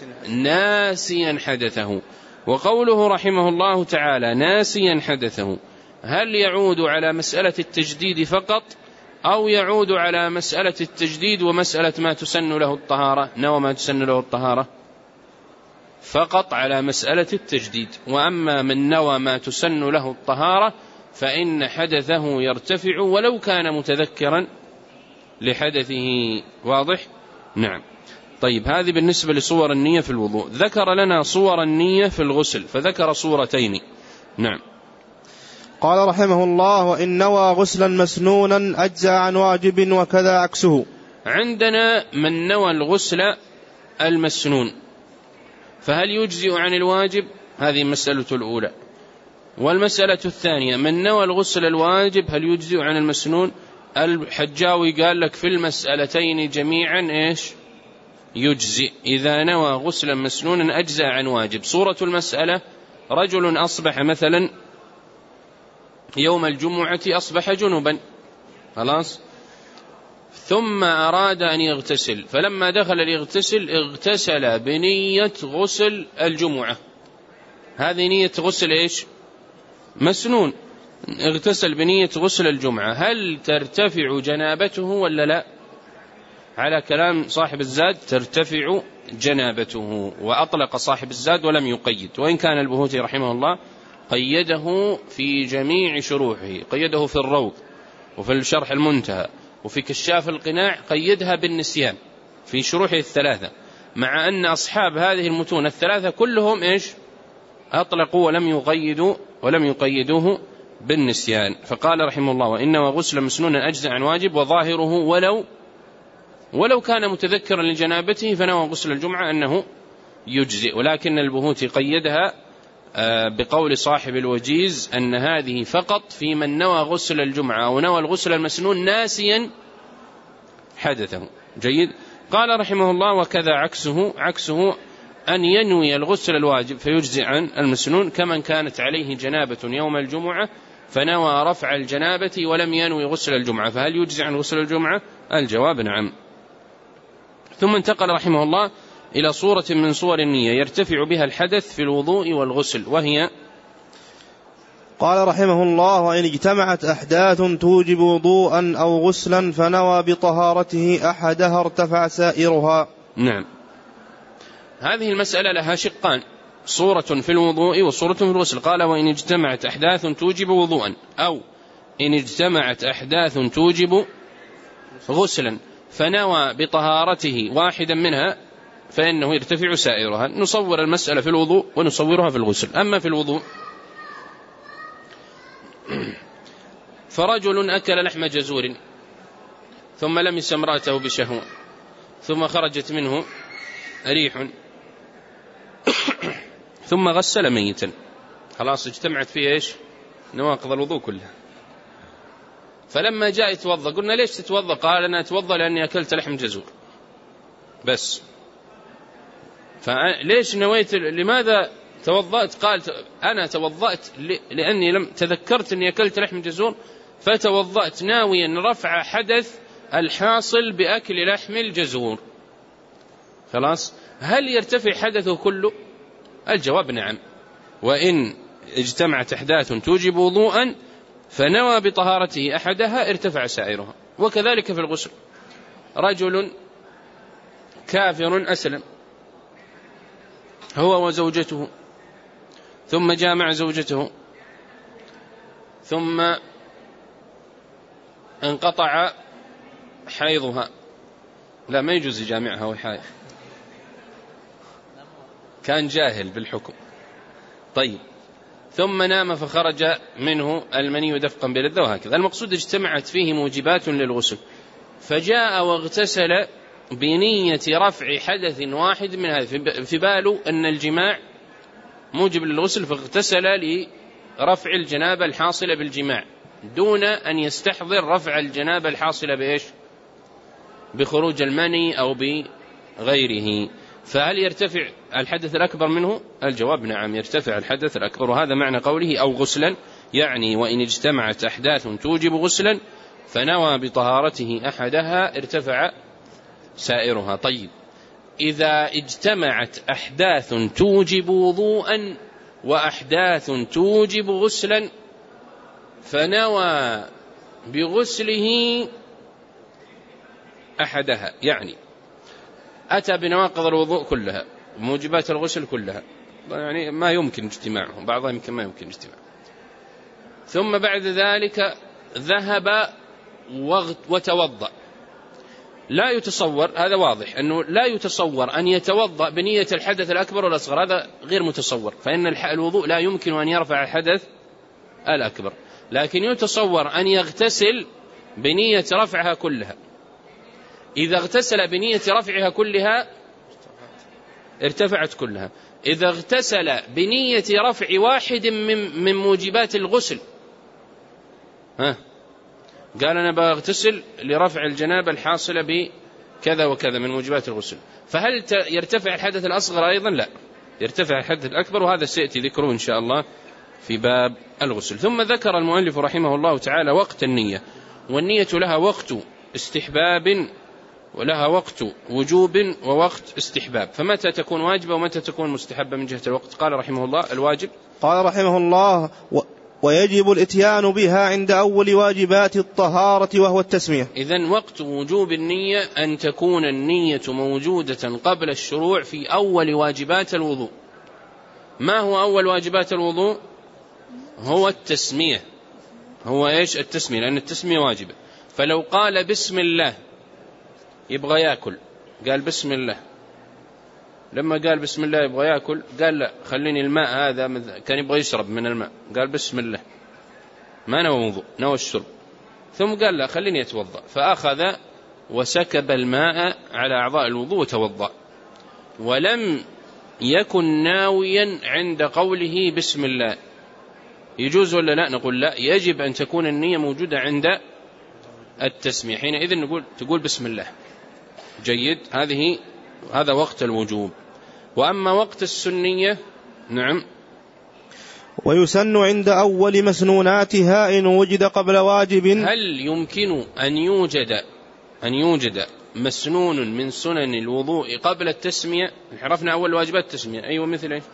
ناسيا حدثه. وقوله رحمه الله تعالى ناسيا حدثه، هل يعود على مسألة التجديد فقط أو يعود على مسألة التجديد ومسألة ما تسن له الطهارة؟ نوى ما تسن له الطهارة فقط على مسألة التجديد، وأما من نوى ما تسن له الطهارة فإن حدثه يرتفع ولو كان متذكرا لحدثه، واضح؟ نعم. طيب هذه بالنسبة لصور النية في الوضوء. ذكر لنا صور النية في الغسل فذكر صورتين. نعم. قال رحمه الله وإن نوى غسلا مسنونا أجزى عن واجب وكذا عكسه. عندنا من نوى الغسل المسنون فهل يجزئ عن الواجب؟ هذه المسألة الأولى. والمسألة الثانية من نوى الغسل الواجب هل يجزئ عن المسنون؟ الحجاوي قال لك في المسألتين جميعا إيش؟ يجزئ، إذا نوى غسلا مسنونا أجزى عن واجب. صورة المسألة رجل أصبح مثلا يوم الجمعة أصبح جنبا خلاص، ثم أراد أن يغتسل، فلما دخل ليغتسل اغتسل بنية غسل الجمعة، هذه نية غسل إيش؟ مسنون، اغتسل بنية غسل الجمعة، هل ترتفع جنابته ولا لا؟ على كلام صاحب الزاد ترتفع جنابته، وأطلق صاحب الزاد ولم يقيد، وإن كان البهوتي رحمه الله قيده في جميع شروحه، قيده في الروض وفي الشرح المنتهى وفي كشاف القناع، قيدها بالنسيان في شروحه الثلاثة، مع أن أصحاب هذه المتون الثلاثة كلهم إيش؟ أطلقوا ولم يقيدوه بالنسيان. فقال رحمه الله: وإنما غسل مسنون أجزاء عن واجب، وظاهره ولو كان متذكرا لجنابته فنوى غسل الجمعة أنه يجزئ، ولكن البهوتي قيدها بقول صاحب الوجيز أن هذه فقط في من نوى غسل الجمعة أو نوى الغسل المسنون ناسيا حدثه. جيد. قال رحمه الله: وكذا عكسه أن ينوي الغسل الواجب فيجزئ عن المسنون، كمن كانت عليه جنابة يوم الجمعة فنوى رفع الجنابة ولم ينوي غسل الجمعة، فهل يجزئ عن غسل الجمعة؟ الجواب نعم. ثم انتقل رحمه الله إلى صورة من صور النية يرتفع بها الحدث في الوضوء والغسل، وهي: قال رحمه الله: وإن اجتمعت أحداث توجب وضوءا أو غسلا فنوى بطهارته أحدها ارتفع سائرها. نعم، هذه المسألة لها شقان: صورة في الوضوء وصورة في الغسل. قال: وإن اجتمعت أحداث توجب وضوءا، أو إن اجتمعت أحداث توجب غسلا فنوى بطهارته واحدا منها فإنه يرتفع سائرها. نصور المسألة في الوضوء ونصورها في الغسل. أما في الوضوء، فرجل أكل لحم جزور ثم لمس امرأته بشهوة ثم خرجت منه ريح ثم غسل ميتا، خلاص اجتمعت فيه إيش؟ نواقض الوضوء كلها. فلما جاء يتوضأ قلنا: ليش تتوضأ؟ قال: أنا أتوضأ لأني أكلت لحم جزور بس. فليش نويت؟ لماذا توضأت؟ قال: أنا توضأت لأني لم تذكرت أني أكلت لحم جزور فتوضأت ناويا رفع حدث الحاصل بأكل لحم الجزور. خلاص، هل يرتفع حدثه كله؟ الجواب نعم. وإن اجتمعت أحداث توجب وضوءا فنوى بطهارته أحدها ارتفع سائرها. وكذلك في الغسل: رجل كافر أسلم هو وزوجته، ثم جامع زوجته، ثم انقطع حيضها. لا، ما يجوز يجامعها وحائض، كان جاهل بالحكم. طيب، ثم نام فخرج منه المني دفقا بلذة، وهكذا. المقصود اجتمعت فيه موجبات للغسل، فجاء واغتسل بنية رفع حدث واحد من هذا، في باله أن الجماع موجب للغسل، فاغتسل لرفع الجنابة الحاصلة بالجماع دون أن يستحضر رفع الجنابة الحاصلة بإيش؟ بخروج المني أو بغيره. فهل يرتفع الحدث الأكبر منه؟ الجواب نعم، يرتفع الحدث الأكبر. وهذا معنى قوله أو غسلا، يعني وإن اجتمعت أحداث توجب غسلا فنوى بطهارته أحدها ارتفع سائرها. طيب، إذا اجتمعت أحداث توجب وضوءا وأحداث توجب غسلا فنوى بغسله أحدها، يعني أتى بنواقض الوضوء كلها وموجبات الغسل كلها، يعني ما يمكن اجتماعهم، بعضها يمكن ما يمكن اجتماع. ثم بعد ذلك ذهب وتوضأ. لا يتصور، هذا واضح أنه لا يتصور أن يتوضأ بنية الحدث الأكبر والأصغر، هذا غير متصور، فإن الوضوء لا يمكن أن يرفع الحدث الأكبر، لكن يتصور أن يغتسل بنية رفعها كلها. إذا اغتسل بنية رفعها كلها ارتفعت كلها. إذا اغتسل بنية رفع واحد من موجبات الغسل، قال أنا بغتسل لرفع الجنابة الحاصلة بكذا وكذا من موجبات الغسل، فهل يرتفع الحدث الأصغر أيضا؟ لا، يرتفع الحدث الأكبر، وهذا سيأتي ذكره إن شاء الله في باب الغسل. ثم ذكر المؤلف رحمه الله تعالى وقت النية، والنية لها وقت استحباب ولها وقت وجوب ووقت استحباب. فمتى تكون واجبة ومتى تكون مستحبة من جهة الوقت؟ قال رحمه الله: الواجب. قال رحمه الله: ويجب الاتيان بها عند أول واجبات الطهارة وهو التسمية. إذن وقت وجوب النية أن تكون النية موجودة قبل الشروع في أول واجبات الوضوء. ما هو أول واجبات الوضوء؟ هو التسمية. هو إيش التسمية؟ لأن التسمية واجبة. فلو قال بسم الله يبغى يأكل، قال بسم الله، لما قال بسم الله يبغى يأكل، قال لا خليني الماء هذا، كان يبغى يشرب من الماء، قال بسم الله، ما نوى وضوء، نوى الشرب، ثم قال لا خليني أتوضأ، فأخذ وسكب الماء على أعضاء الوضوء وتوضأ، ولم يكن ناويا عند قوله بسم الله. يجوز ولا لا؟ نقول لا، يجب أن تكون النية موجودة عند التسمية، حينئذ نقول تقول بسم الله. جيد، هذا وقت الوجوب. وأما وقت السنية، نعم، ويسن عند أول مسنوناتها إن وجد قبل واجب. هل يمكن أن يوجد مسنون من سنن الوضوء قبل التسمية؟ عرفنا أول واجبات التسمية، أيوة، مثل إيش؟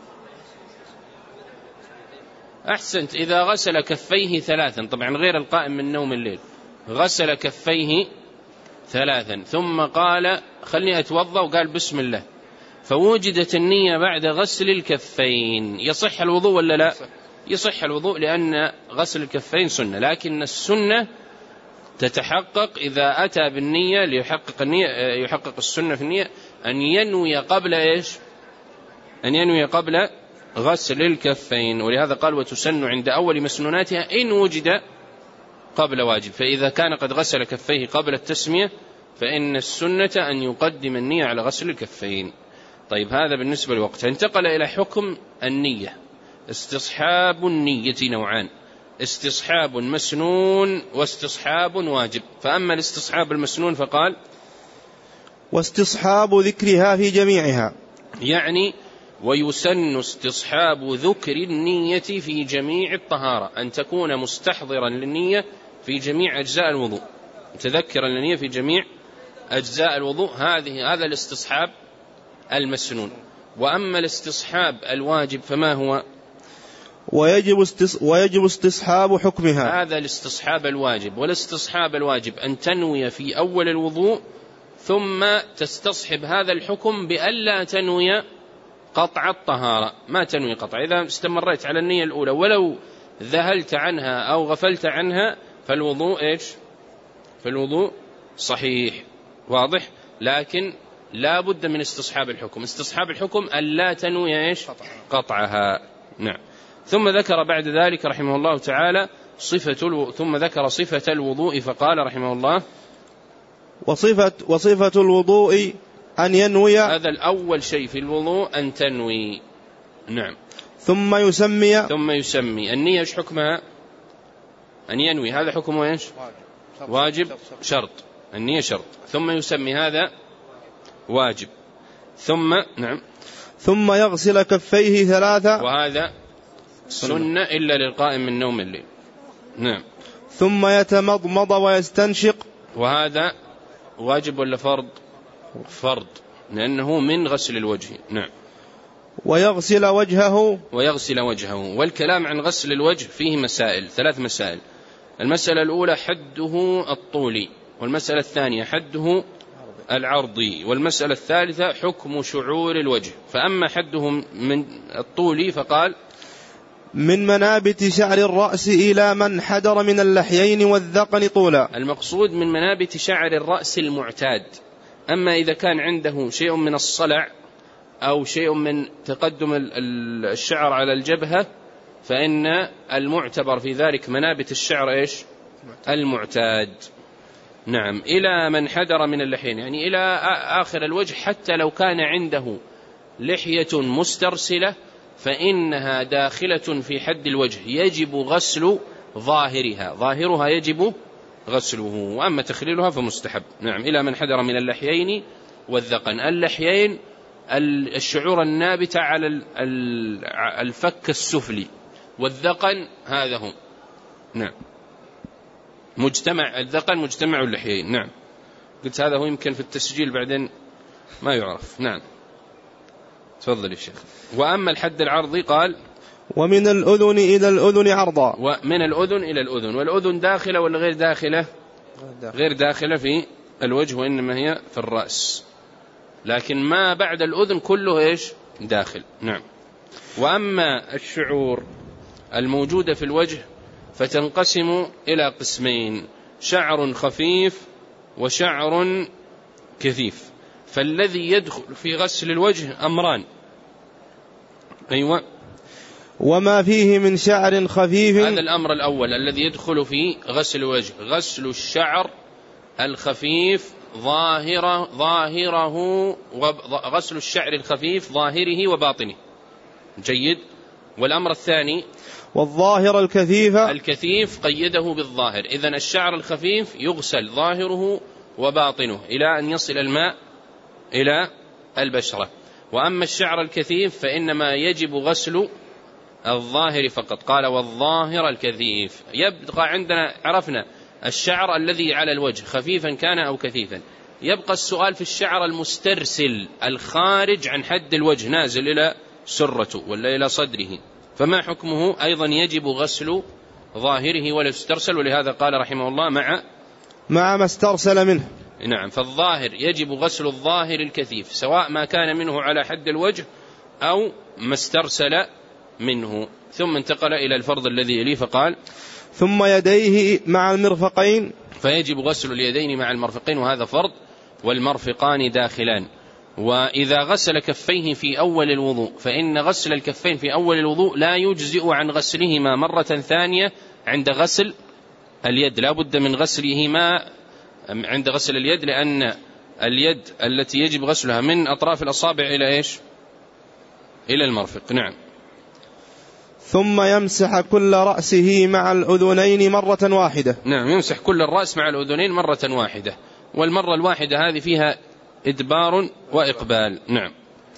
أحسنت، إذا غسل كفيه 3، طبعا غير القائم من نوم الليل، غسل كفيه 3 ثم قال خلني أتوضأ وقال بسم الله، فوجدت النية بعد غسل الكفين، يصح الوضوء ولا لا؟ يصح الوضوء، لأن غسل الكفين سنة، لكن السنة تتحقق إذا أتى بالنية ليحقق النية، يحقق السنة في النية أن ينوي قبل إيش؟ أن ينوي قبل غسل الكفين، ولهذا قال وتسن عند أول مسنوناتها إن وجد قبل واجب، فإذا كان قد غسل كفيه قبل التسمية فإن السنة أن يقدم النية على غسل الكفين. طيب، هذا بالنسبة للوقت. انتقل إلى حكم النية. استصحاب النية نوعان: استصحاب مسنون واستصحاب واجب. فأما الاستصحاب المسنون فقال واستصحاب ذكرها في جميعها، يعني ويسن استصحاب ذكر النية في جميع الطهارة، أن تكون مستحضرا للنية في جميع أجزاء الوضوء، متذكرا للنية في جميع أجزاء الوضوء، هذا الاستصحاب المسنون. وأما الاستصحاب الواجب فما هو؟ ويجب استصحاب حكمها، هذا الاستصحاب الواجب. والاستصحاب الواجب أن تنوي في أول الوضوء ثم تستصحب هذا الحكم بألا تنوي قطع الطهارة، ما تنوي قطع. إذا استمريت على النية الأولى ولو ذهلت عنها أو غفلت عنها فالوضوء إيش؟ فالوضوء صحيح، واضح، لكن لا بد من استصحاب الحكم. استصحاب الحكم ألا تنوي إيش؟ قطعها. نعم. ثم ذكر بعد ذلك رحمه الله تعالى ثم ذكر صفة الوضوء فقال رحمه الله وصفة الوضوء أن ينوي، هذا الأول شيء في الوضوء أن تنوي. نعم. ثم يسمي النية إيش حكمها؟ أن ينوي، هذا حكمه إيش؟ واجب، شرط، النية شرط. ثم يسمي، هذا واجب. ثم يغسل كفيه 3، وهذا سنة إلا للقائم من نوم الليل. نعم. ثم يتمضمض ويستنشق، وهذا واجب ولا فرض؟ فرض، لأنه من غسل الوجه. نعم. ويغسل وجهه، والكلام عن غسل الوجه فيه مسائل، 3 مسائل. المسألة الأولى حده الطولي، والمسألة الثانية حده العرضي، والمسألة الثالثة حكم شعور الوجه. فأما حده من الطولي فقال من منابت شعر الرأس إلى من حدر من اللحيين والذقن طولا. المقصود من منابت شعر الرأس المعتاد. أما إذا كان عنده شيء من الصلع أو شيء من تقدم الشعر على الجبهة فإن المعتبر في ذلك منابت الشعر إيش؟ المعتاد. نعم. إلى من حدر من اللحيين، يعني إلى آخر الوجه، حتى لو كان عنده لحية مسترسلة فإنها داخلة في حد الوجه، يجب غسل ظاهرها يجب غسله، وأما تخليلها فمستحب. نعم. إلى من حدر من اللحيين والذقن. اللحيين الشعور النابتة على الفك السفلي، والذقن هذا هو. نعم. الذقن مجتمع اللحيين. نعم. قلت هذا هو، يمكن في التسجيل بعدين ما يعرف. نعم. تفضل يا شيخ. وأما الحد العرضي قال ومن الأذن إلى الأذن عرضا، ومن الأذن إلى الأذن. والأذن داخلة ولا غير داخلة؟ غير داخلة في الوجه، وإنما هي في الرأس، لكن ما بعد الأذن كله إيش؟ داخل. نعم. وأما الشعور الموجودة في الوجه فتنقسم إلى قسمين: شعر خفيف وشعر كثيف. فالذي يدخل في غسل الوجه أمران. أيوة. وما فيه من شعر خفيف. هذا الأمر الأول الذي يدخل في غسل الوجه، غسل الشعر الخفيف ظاهره غسل الشعر الخفيف ظاهره وباطنه. جيد. والأمر الثاني والظاهر الكثيف قيده بالظاهر. إذن الشعر الخفيف يغسل ظاهره وباطنه إلى أن يصل الماء إلى البشرة. وأما الشعر الكثيف فإنما يجب غسل الظاهر فقط. قال والظاهر الكثيف. يبقى عندنا عرفنا الشعر الذي على الوجه خفيفا كان أو كثيفا. يبقى السؤال في الشعر المسترسل الخارج عن حد الوجه نازل إلى سرته ولا إلى صدره، فما حكمه؟ أيضا يجب غسل ظاهره ولا يسترسل. ولهذا قال رحمه الله مع ما استرسل منه. نعم. فالظاهر يجب غسل الظاهر الكثيف سواء ما كان منه على حد الوجه أو ما استرسل منه. ثم انتقل إلى الفرض الذي يليه فقال ثم يديه مع المرفقين. فيجب غسل اليدين مع المرفقين وهذا فرض، والمرفقان داخلان. وإذا غسل كفيه في أول الوضوء فإن غسل الكفين في أول الوضوء لا يجزئ عن غسلهما مرة ثانية عند غسل اليد. لا بد من غسلهما عند غسل اليد، لأن اليد التي يجب غسلها من أطراف الأصابع إلى إيش؟ إلى المرفق. نعم. ثم يمسح كل رأسه مع الأذنين مرة واحدة. نعم. يمسح كل الرأس مع الأذنين مرة واحدة، والمرة الواحدة هذه فيها إدبار وإقبال. نعم.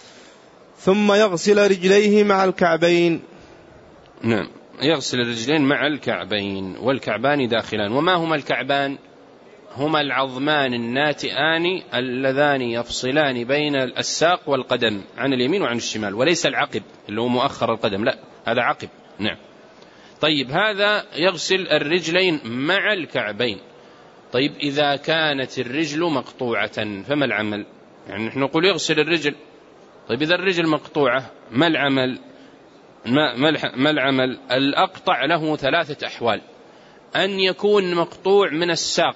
ثم يغسل رجليه مع الكعبين. نعم. يغسل الرجلين مع الكعبين، والكعبان داخلان. وما هما الكعبان؟ هما العظمان الناتئان اللذان يفصلان بين الساق والقدم عن اليمين وعن الشمال، وليس العقب اللي هو مؤخر القدم، لا هذا عقب. نعم. طيب هذا يغسل الرجلين مع الكعبين. طيب إذا كانت الرجل مقطوعة فما العمل؟ يعني نحن نقول يغسل الرجل. طيب إذا الرجل مقطوعة ما العمل؟ ما العمل؟ الأقطع له 3 أحوال: أن يكون مقطوع من الساق.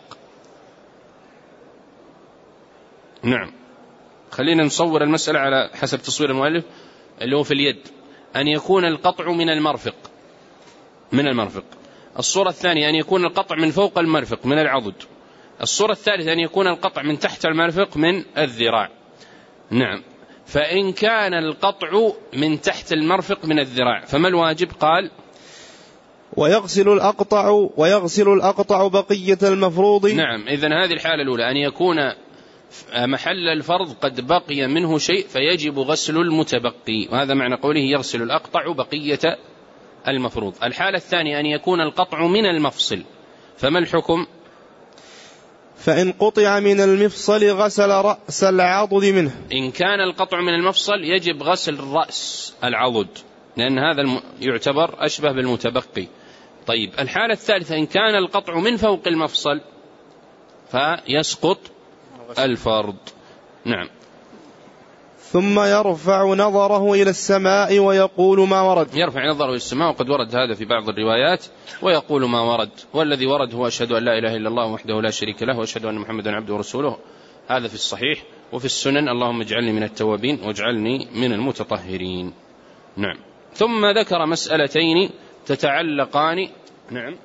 نعم. خلينا نصور المسألة على حسب تصوير المؤلف اللي هو في اليد. أن يكون القطع من المرفق. الصورة الثانية أن يكون القطع من فوق المرفق من العضد. الصورة الثالثة أن يكون القطع من تحت المرفق من الذراع. نعم. فإن كان القطع من تحت المرفق من الذراع فما الواجب؟ قال ويغسل الأقطع بقية المفروض. نعم. إذن هذه الحالة الأولى أن يكون محل الفرض قد بقي منه شيء فيجب غسل المتبقي، وهذا معنى قوله يغسل الأقطع بقية المفروض. الحالة الثانية أن يكون القطع من المفصل، فما الحكم؟ فإن قطع من المفصل غسل رأس العضد منه. إن كان القطع من المفصل يجب غسل رأس العضد، لأن هذا يعتبر أشبه بالمتبقي. طيب الحالة الثالثة إن كان القطع من فوق المفصل فيسقط الفرض. نعم. ثم يرفع نظره إلى السماء ويقول ما ورد. يرفع نظره إلى السماء، وقد ورد هذا في بعض الروايات، ويقول ما ورد. والذي ورد هو أشهد أن لا إله إلا الله وحده لا شريك له وأشهد أن محمدا عبده ورسوله. هذا في الصحيح. وفي السنن اللهم اجعلني من التوابين واجعلني من المتطهرين. نعم. ثم ذكر مسألتين تتعلقان. نعم.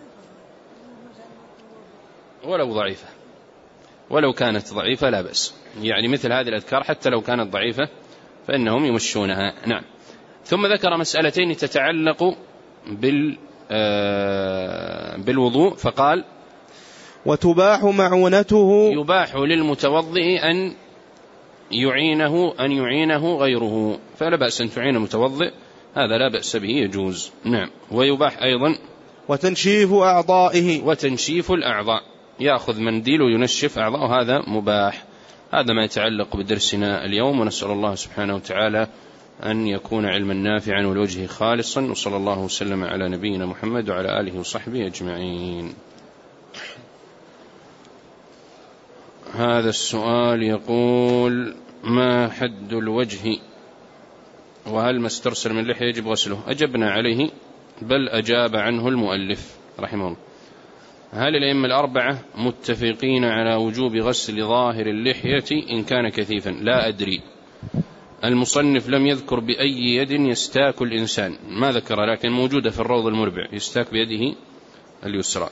ولو كانت ضعيفة لا بأس، يعني مثل هذه الأذكار حتى لو كانت ضعيفة فإنهم يمشونها. نعم. ثم ذكر مسألتين تتعلق بالوضوء فقال وتباح معونته. يباح للمتوضئ أن يعينه غيره، فلا بأس أن تعين المتوضئ، هذا لا بأس به يجوز. نعم. ويباح أيضا وتنشيف الأعضاء، يأخذ منديل وينشف أعضاءه، هذا مباح. هذا ما يتعلق بدرسنا اليوم، ونسأل الله سبحانه وتعالى أن يكون علما نافعا ولوجهه خالصا، وصلى الله وسلم على نبينا محمد وعلى آله وصحبه أجمعين. هذا السؤال يقول ما حد الوجه وهل ما استرسل من لحية يجب غسله؟ أجبنا عليه، بل أجاب عنه المؤلف رحمه الله. هل الأئمة الأربعة متفقين على وجوب غسل ظاهر اللحية إن كان كثيفا؟ لا أدري، المصنف لم يذكر بأي يد يستاك الإنسان، ما ذكر، لكن موجودة في الروض المربع، يستاك بيده اليسرى.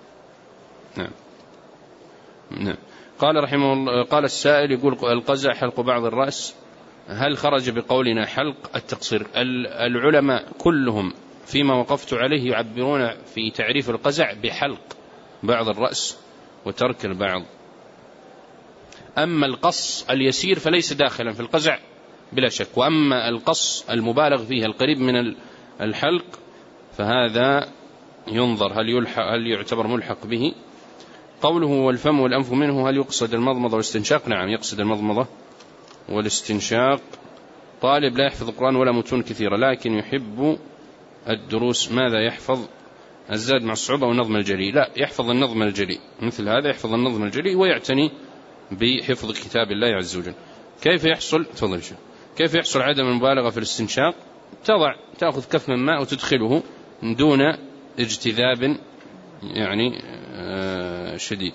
نعم. قال رحمه الله، قال السائل يقول القزع حلق بعض الرأس، هل خرج بقولنا حلق التقصير؟ العلماء كلهم فيما وقفت عليه يعبرون في تعريف القزع بحلق بعض الرأس وترك البعض. أما القص اليسير فليس داخلا في القزع بلا شك، وأما القص المبالغ فيه القريب من الحلق فهذا ينظر هل يعتبر ملحق به. قوله والفم والأنف منه، هل يقصد المضمضة والاستنشاق؟ نعم يقصد المضمضة والاستنشاق. طالب لا يحفظ القرآن ولا متون كثيرة لكن يحب الدروس، ماذا يحفظ؟ الزاد مع الصعوبة والنظم الجلي؟ لا، يحفظ النظم الجلي، مثل هذا يحفظ النظم الجلي ويعتني بحفظ كتاب الله عز وجل. كيف يحصل؟ تفضل شيء. كيف يحصل عدم المبالغة في الاستنشاق؟ تأخذ كف من ماء وتدخله دون اجتذاب يعني شديد.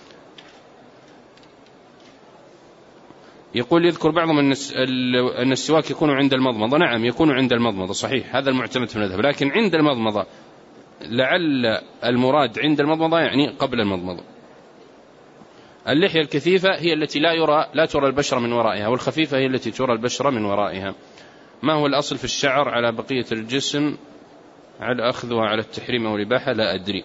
يقول يذكر بعضهم أن السواك يكون عند المضمضة. نعم يكون عند المضمضة، صحيح، هذا المعتمد في المذهب، لكن عند المضمضة لعل المراد عند المضمضة يعني قبل المضمضة. اللحية الكثيفة هي التي لا ترى البشرة من ورائها، والخفيفة هي التي ترى البشرة من ورائها. ما هو الأصل في الشعر على بقية الجسم على أخذها على التحريم أو الإباحة؟ لا أدري.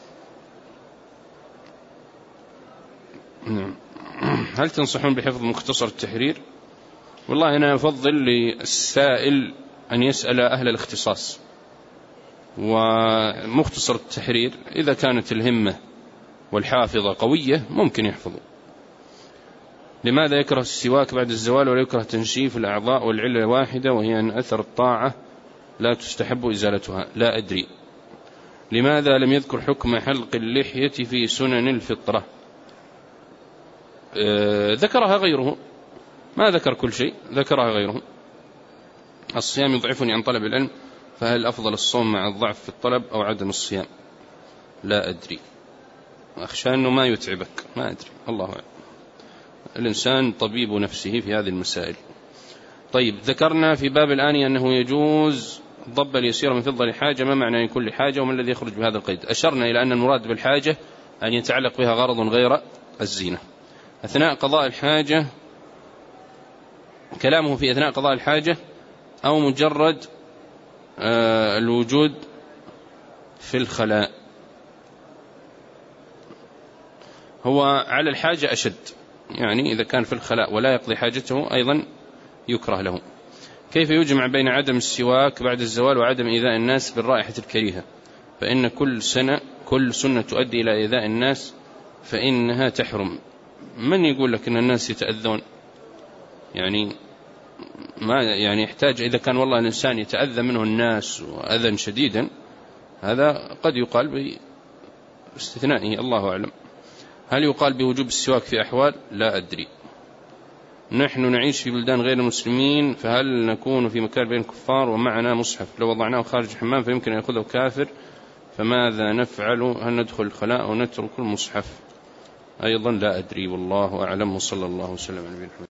هل تنصحون بحفظ مختصر التحرير؟ والله أنا أفضل للسائل أن يسأل أهل الاختصاص، ومختصر التحرير إذا كانت الهمة والحافظة قوية ممكن يحفظه. لماذا يكره السواك بعد الزوال ولا يكره تنشيف الأعضاء والعلة واحدة وهي أن أثر الطاعة لا تستحب إزالتها؟ لا أدري. لماذا لم يذكر حكم حلق اللحية في سنن الفطرة؟ ذكرها غيره، ما ذكر كل شيء، ذكرها غيره. الصيام يضعفني عن طلب العلم، فهل أفضل الصوم مع الضعف في الطلب أو عدم الصيام؟ لا أدري، أخشى أنه ما يتعبك، ما أدري، الله أعلم، الإنسان طبيب نفسه في هذه المسائل. طيب، ذكرنا في باب الآنية أنه يجوز ضب اليسير من فضة لحاجة، ما معنى كل حاجة وما الذي يخرج بهذا القيد؟ أشرنا إلى أن المراد بالحاجة أن يتعلق بها غرض غير الزينة. أثناء قضاء الحاجة، كلامه في أثناء قضاء الحاجة أو مجرد الوجود في الخلاء؟ هو على الحاجة أشد، يعني إذا كان في الخلاء ولا يقضي حاجته أيضا يكره له. كيف يجمع بين عدم السواك بعد الزوال وعدم إيذاء الناس بالرائحة الكريهة؟ فإن كل سنة تؤدي إلى إيذاء الناس فإنها تحرم. من يقول لك أن الناس يتأذون؟ يعني ما يعني يحتاج، إذا كان والله الإنسان يتأذى منه الناس وأذى شديدا هذا قد يقال باستثنائه، الله أعلم. هل يقال بوجوب السواك في أحوال؟ لا أدري. نحن نعيش في بلدان غير المسلمين، فهل نكون في مكان بين الكفار ومعنا مصحف لو وضعناه خارج الحمام فيمكن أن يأخذه كافر، فماذا نفعل؟ هل ندخل الخلاء ونترك المصحف؟ أيضا لا أدري، والله أعلم، وصلى الله وسلم على نبينا محمد.